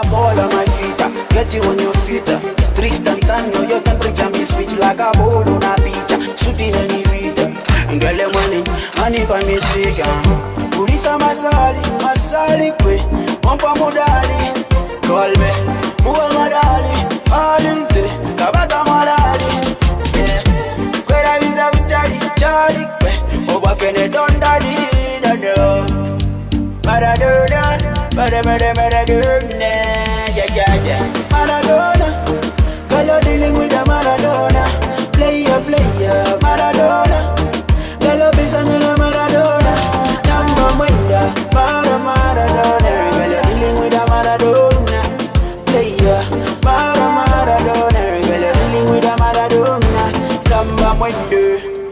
Maradona, Maradona, Maradona, yeah, yeah, yeah. Maradona, girl you're dealing with a Maradona, player, player, Maradona, girl you're beside a Maradona, number winner, Mara Maradona, girl you're dealing with a Maradona, player, Mara Maradona, girl you're dealing with a Maradona, number winner.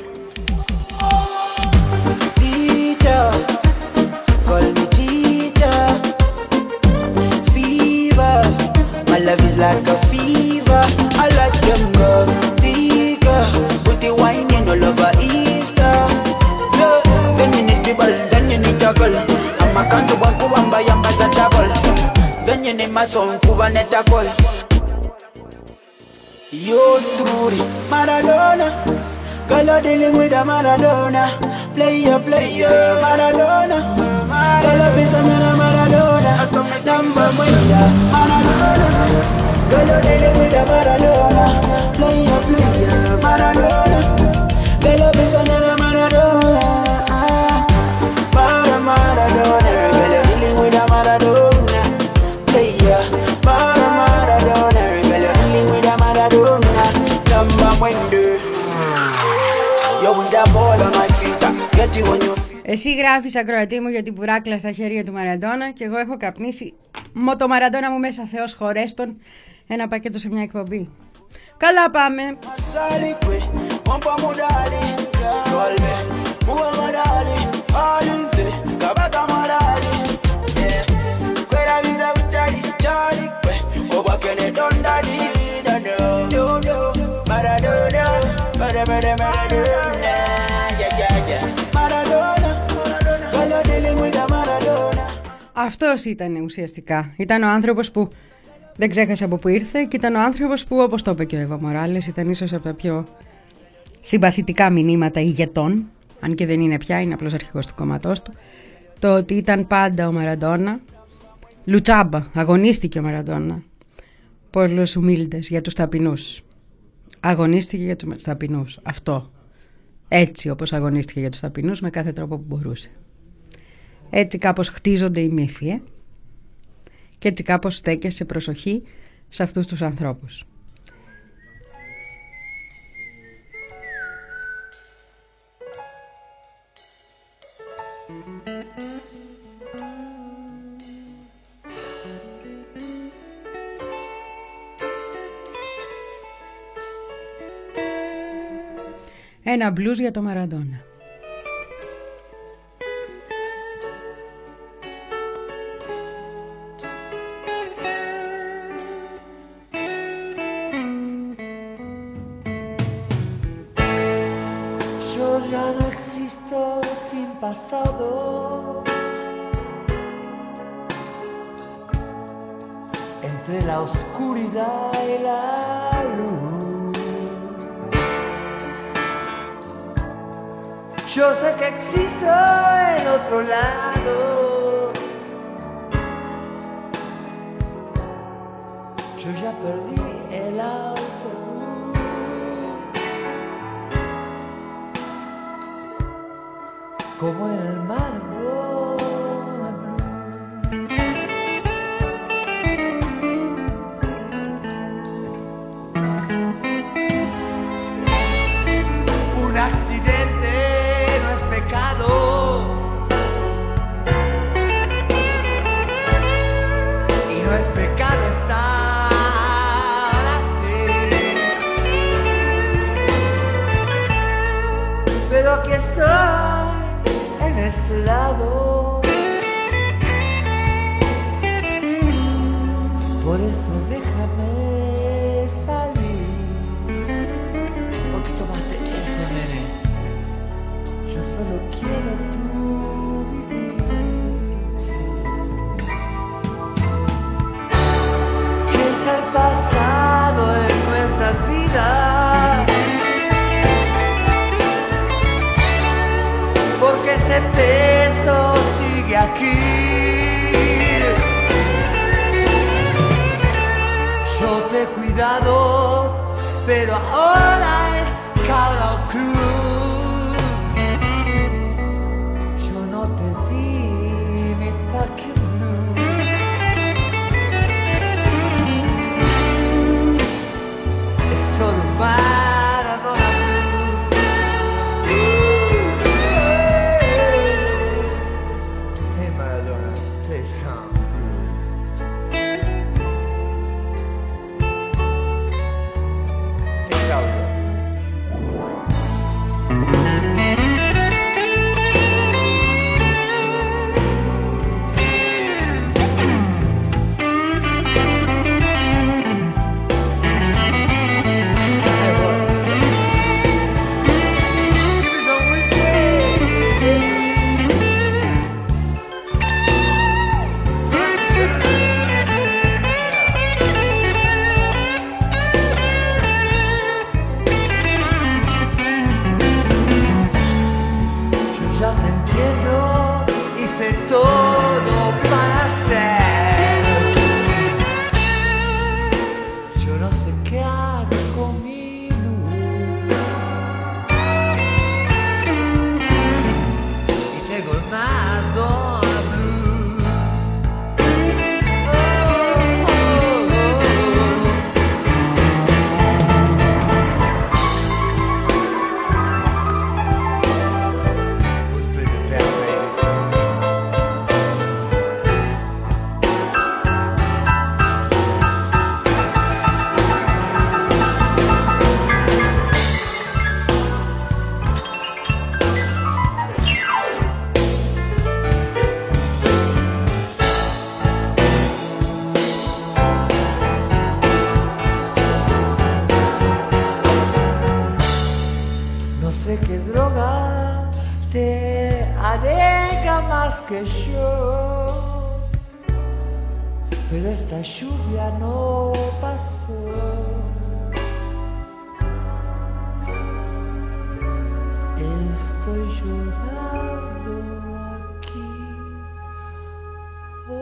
Teacher, call me teacher. Fever, my love is like a fever. I like them girls, thicker, with the whining all over Easter. So, then you need people, then you need juggle. I'm a can't one for one by yamba the double. Then you need my song for one at a call. You're truly Maradona. Girl, you're dealing with a Maradona. Player, player, Maradona. Girl, you're beside a Maradona. Number winner, Maradona. Girl, you're dealing with a Maradona. Player, player, Maradona. Girl, you're beside a Maradona. Mara, Maradona. Girl, you're dealing with a Maradona. Player, Mara, Maradona. Girl, you're dealing with a Maradona. Number winner. Εσύ γράφεις, ακροατή μου, για την πουράκλα στα χέρια του Μαραντόνα και εγώ έχω καπνίσει με το Μαραντόνα μου μέσα, Θεός χωρέστον, ένα πακέτο σε μια εκπομπή. Καλά πάμε. Αυτός ήταν ουσιαστικά. Ήταν ο άνθρωπος που δεν ξέχασε από που ήρθε και ήταν ο άνθρωπος που, όπως το είπε και ο Εύα Μοράλες, ήταν ίσως από τα πιο συμπαθητικά μηνύματα ηγετών, αν και δεν είναι πια, είναι απλώς αρχηγός του κόμματός του, το ότι ήταν πάντα ο Μαραντόνα. Λουτσάμπα, αγωνίστηκε ο Μαραντόνα. Por los humildes, για τους ταπεινούς. Αγωνίστηκε για τους ταπεινούς. Αυτό. Έτσι όπως αγωνίστηκε για τους ταπεινούς, με κάθε τρόπο που μπορούσε. Έτσι κάπως χτίζονται οι μύθοι, ε? Και έτσι κάπως στέκεσαι προσοχή σε αυτούς τους ανθρώπους. Ένα μπλουζ για το Μαραντόνα. Ya no existo sin pasado. Entre la oscuridad y la luz. Yo sé que existo en otro lado. Yo ya perdí el auto. Como en el Maradona Blue. Un accidente no es pecado. es pecado estar así. Pero aquí estoy en este lado. Por eso déjame salir. ¿Por qué tomaste eso, nene? Yo solo quiero tú vivir. ¿Qué es el pasado en nuestras vidas? Porque ese peso sigue aquí. Yo te he cuidado, pero ahora es cada cruz. Yo no te di mi fucking blue. Es solo un Maradona blue. Hey Maradona, play some. Que yo, pero esta lluvia no pasó. Estoy llorando aquí. Oh,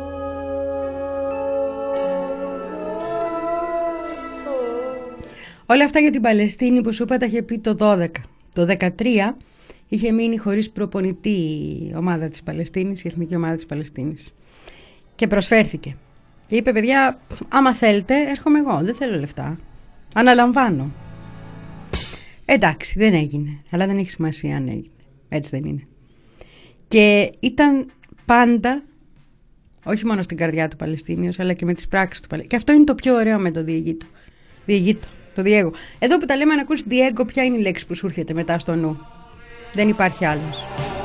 oh, oh. Όλα αυτά για την Παλαιστίνη που σου είπα τα είχε πει το δώδεκα. Το δεκατρία είχε μείνει χωρίς προπονητή η ομάδα της Παλαιστίνης, η εθνική ομάδα της Παλαιστίνης. Και προσφέρθηκε. Και είπε, παιδιά, άμα θέλετε, έρχομαι εγώ. Δεν θέλω λεφτά. Αναλαμβάνω. Εντάξει, δεν έγινε. Αλλά δεν έχει σημασία αν έγινε. Έτσι δεν είναι. Και ήταν πάντα, όχι μόνο στην καρδιά του Παλαιστίνιος, αλλά και με τις πράξεις του Παλαιστίνιου. Και αυτό είναι το πιο ωραίο με το Διεγίτο. Διεγίτο, το Διέγο. Εδώ που τα λέμε, αν ακούσει Διέγκο, ποια είναι η λέξη που σου έρχεται μετά στο νου? Δεν υπάρχει άλλος.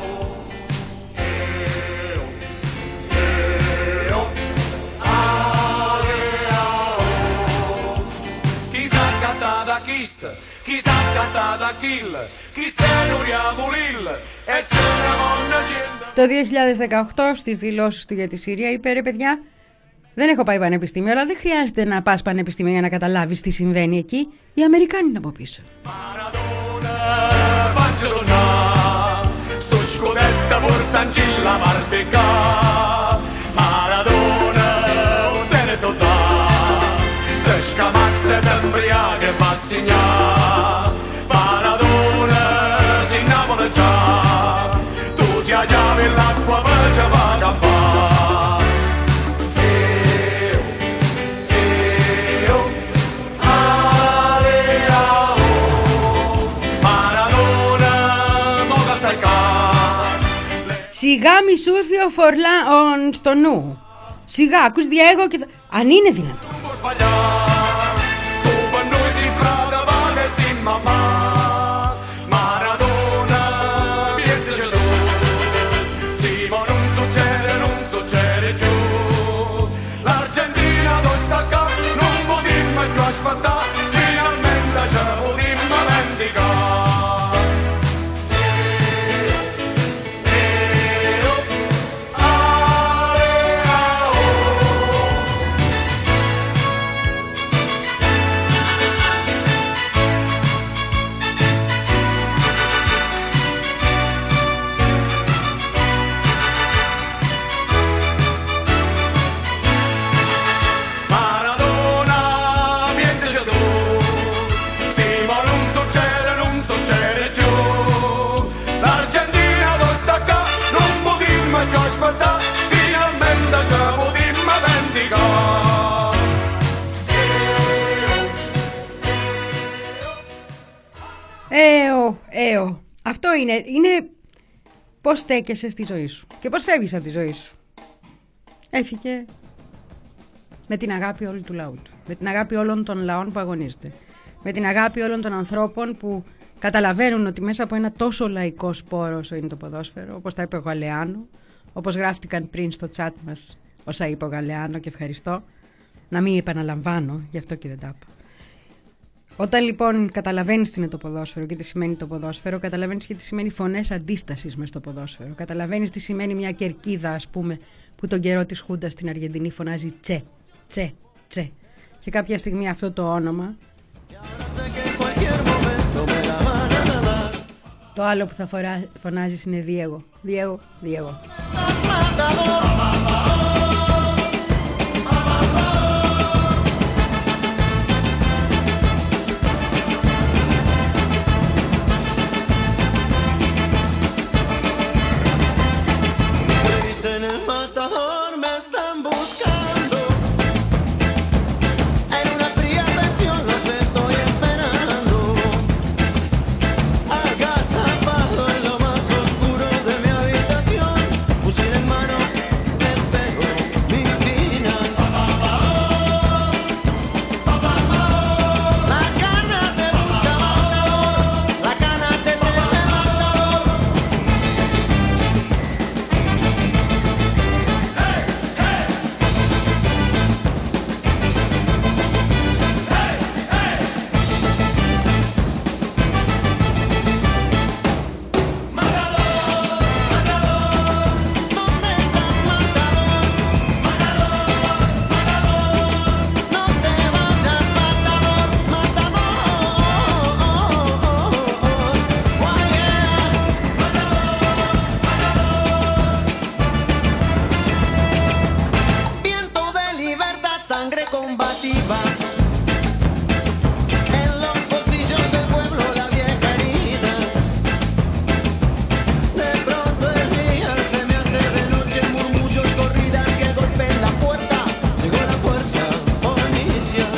Το δύο χιλιάδες δεκαοκτώ στις δηλώσεις του για τη Συρία είπε, ρε παιδιά, δεν έχω πάει πανεπιστήμιο, αλλά δεν χρειάζεται να πας πανεπιστήμιο για να καταλάβεις τι συμβαίνει εκεί. Οι Αμερικάνοι είναι από πίσω. Sto scudetto portancilla marteca Maradona o teneto da te scamazze d'embriache va a segnare Maradona si innamora già tu si aggiavi l'acqua per ci fa campare Σιγά μη σου έρθει ο Φορλάν στο νου. Σιγά, ακούς Διέγο και θα... Αν είναι δυνατόν. Έω, έω. Αυτό είναι, είναι πώς στέκεσαι στη ζωή σου και πώς φεύγεις από τη ζωή σου. Έφυγε με την αγάπη όλου του λαού του, με την αγάπη όλων των λαών που αγωνίζονται, με την αγάπη όλων των ανθρώπων που καταλαβαίνουν ότι μέσα από ένα τόσο λαϊκό σπόρο όσο είναι το ποδόσφαιρο, όπως τα είπε ο Γαλεάνο, όπως γράφτηκαν πριν στο chat μας όσα είπε ο Γαλεάνο, και ευχαριστώ, να μην επαναλαμβάνω, γι' αυτό και δεν τα είπα. Όταν λοιπόν καταλαβαίνεις τι είναι το ποδόσφαιρο και τι σημαίνει το ποδόσφαιρο, καταλαβαίνεις και τι σημαίνει φωνές αντίστασης μες στο ποδόσφαιρο. Καταλαβαίνεις τι σημαίνει μια κερκίδα, ας πούμε, που τον καιρό της Χούντας στην Αργεντινή φωνάζει τσε, τσε, τσε. Και κάποια στιγμή αυτό το όνομα, το άλλο που θα φορά, φωνάζεις είναι Διέγο, Διέγο, Διέγο. En el matador me están buscando. En una fría pensión los estoy esperando. Agazapado en lo más oscuro de mi habitación, fusil en mano, espero mi final. La gana te busca matador, la gana te teme matador. Viento de libertad, sangre combativa. En los bolsillos del pueblo la vieja herida. De pronto el día se me hace de noche, murmullos, corridas que golpean la puerta. Llegó la fuerza policial.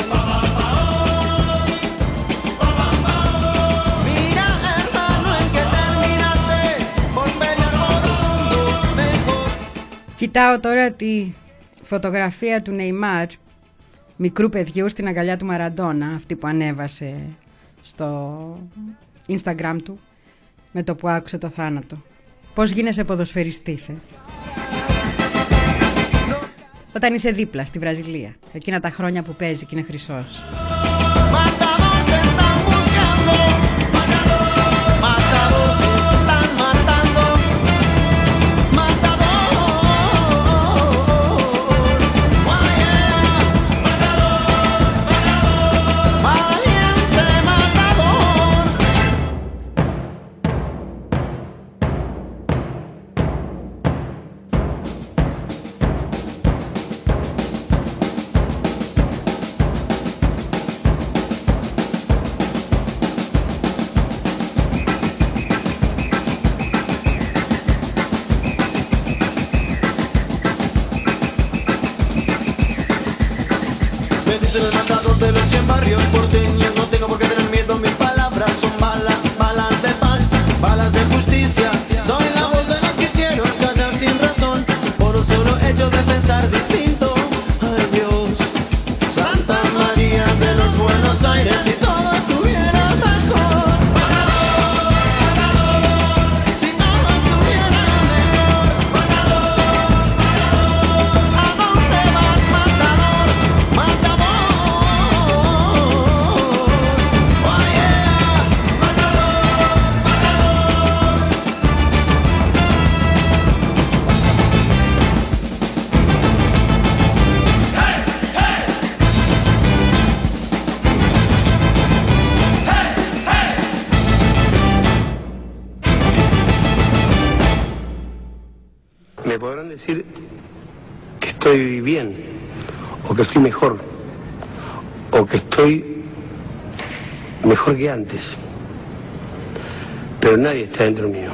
Mira, hermano, en que terminaste por pelear por un mundo mejor. Κοιτάω τώρα τη φωτογραφία του Νεϊμάρ, μικρού παιδιού στην αγκαλιά του Μαραντόνα, αυτή που ανέβασε στο Instagram του με το που άκουσε το θάνατο. Πώς γίνεσαι ποδοσφαιριστής, ε? Όταν είσαι δίπλα στη Βραζιλία, εκείνα τα χρόνια που παίζει και είναι χρυσός. El matador de los cien barrios porteños, no tengo por qué tener miedo, mis palabras son balas, balas de paz, balas de justicia. Soy la voz de los que hicieron callar sin razón, por un solo hecho de pensar distinto. Ay Dios. decir que estoy bien, o que estoy mejor, o que estoy mejor que antes. Pero nadie está dentro mío.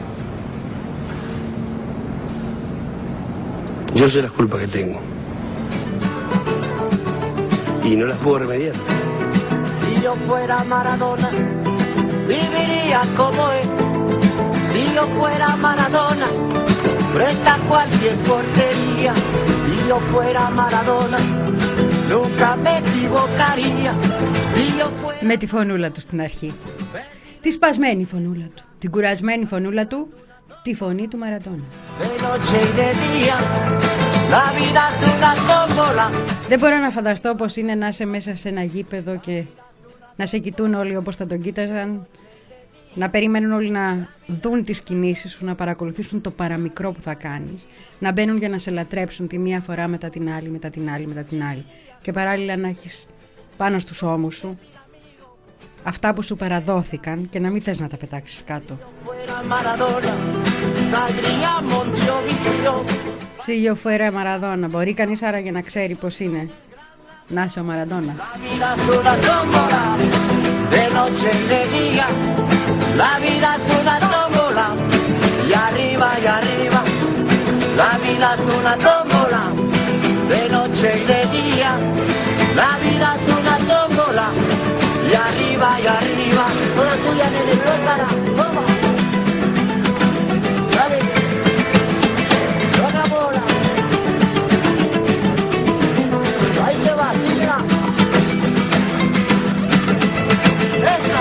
Yo sé las culpas que tengo. Y no las puedo remediar. Si yo fuera Maradona, viviría como él. Si yo fuera Maradona, frente a cualquier portería. Si yo fuera Maradona, nunca me equivocaría. Si yo fuera... Με τη φωνούλα του στην αρχή. Τη σπασμένη φωνούλα του. Την κουρασμένη φωνούλα του. Τη φωνή του Μαραντόνα. Δεν μπορώ να φανταστώ πως είναι να είσαι μέσα σε ένα γήπεδο και να σε κοιτούν όλοι όπως θα τον κοίταζαν, να περιμένουν όλοι να δουν τις κινήσεις σου, να παρακολουθήσουν το παραμικρό που θα κάνεις, να μπαίνουν για να σε λατρέψουν τη μία φορά μετά την άλλη, μετά την άλλη, μετά την άλλη, και παράλληλα να έχεις πάνω στους ώμους σου αυτά που σου παραδόθηκαν και να μην θες να τα πετάξεις κάτω. Si yo fuera Maradona. Μπορεί κανείς άραγε να ξέρει πως είναι να είσαι ο Μαραντόνα? Y arriba, y arriba, toda tuya, nene, suéltala, toma. Dale, toca bola. Ahí te va, síguela. Esa.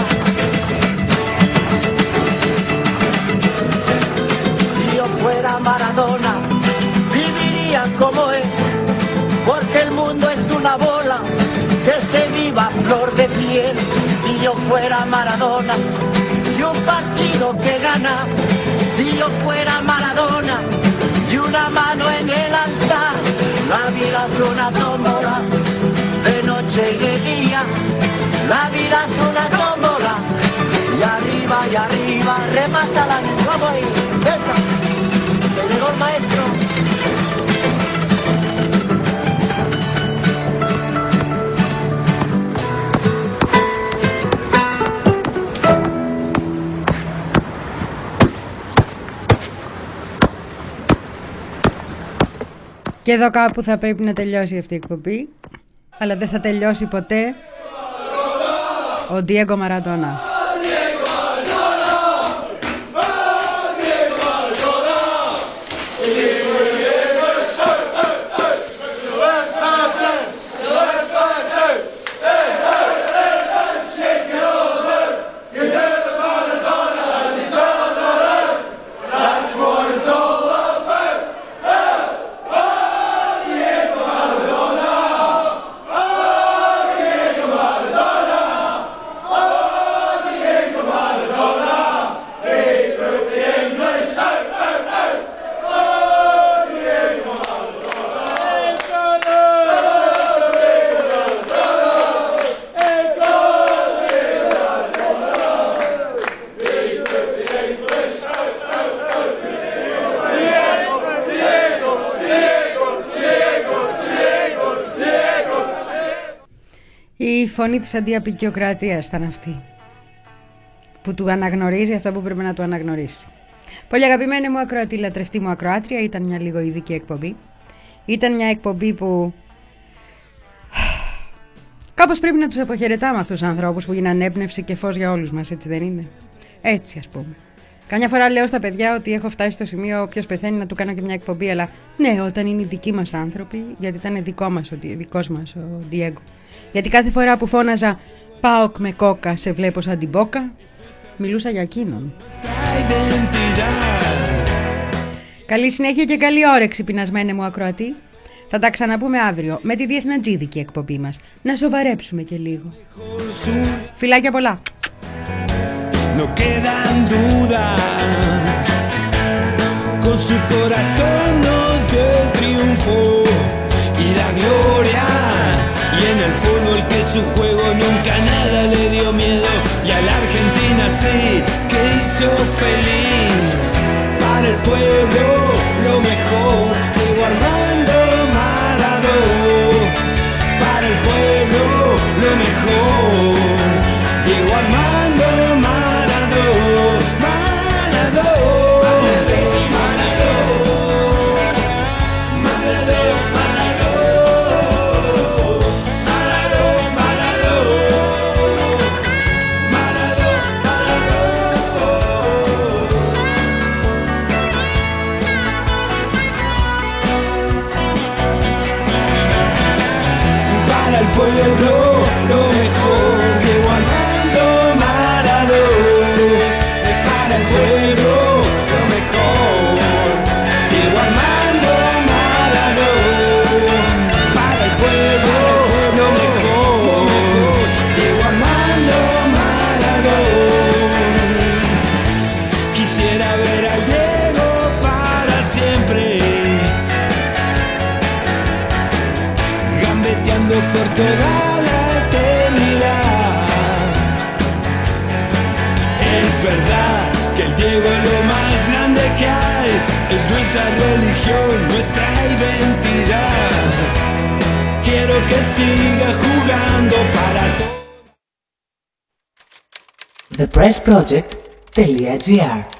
Si yo fuera Maradona, viviría como él, porque el mundo es una bola que se viva flor de piel. Si yo fuera Maradona y un partido que gana, si yo fuera Maradona y una mano en el altar, la vida es una tómbola, de noche y de día, la vida es una tómbola, y arriba y arriba, remátala, vamos ahí, esa, que llegó el maestro. Και εδώ κάπου θα πρέπει να τελειώσει αυτή η εκπομπή, αλλά δεν θα τελειώσει ποτέ ο Ντιέγκο Μαραντόνα. Η φωνή της αντιαπικιοκρατίας ήταν αυτή, που του αναγνωρίζει αυτά που πρέπει να του αναγνωρίσει. Πολύ αγαπημένη μου ακροατή, λατρευτή μου ακροάτρια, ήταν μια λίγο ειδική εκπομπή. Ήταν μια εκπομπή που κάπως πρέπει να τους αποχαιρετάμε αυτούς τους ανθρώπους που γίνανε έμπνευση και φως για όλους μας, έτσι δεν είναι? Έτσι ας πούμε. Καμιά φορά λέω στα παιδιά ότι έχω φτάσει στο σημείο όποιος πεθαίνει να του κάνω και μια εκπομπή, αλλά ναι, όταν είναι οι δικοί μας άνθρωποι, γιατί ήταν δικό μας, ο, δικός μας ο Ντιέγκο. Γιατί κάθε φορά που φώναζα «ΠΑΟΚ με κόκα, σε βλέπω σαν την μπόκα», μιλούσα για εκείνον. Καλή συνέχεια και καλή όρεξη, πεινασμένε μου ακροατή. Θα τα ξαναπούμε αύριο με τη διεθνατζίδικη εκπομπή μας. Να σοβαρέψουμε και λίγο. Φιλάκια πολλά. No quedan dudas, con su corazón nos dio el triunfo y la gloria, y en el fútbol que su juego nunca nada le dio miedo, y a la Argentina sí que hizo feliz, para el pueblo lo mejor. mejor. Diego Armando Maradona, Maradona, Maradona, Maradona, Maradona, para el pueblo lo mejor, Diego Armando Maradona. Para el pueblo lo mejor, Diego Armando Maradona. Para el pueblo lo mejor, Diego Armando Maradona. Quisiera ver al Diego para siempre, gambeteando por toda la eternidad. Es verdad que el Diego es lo más grande que hay, es nuestra religión, nuestra identidad. Quiero que siga jugando para todos. The Press Project.gr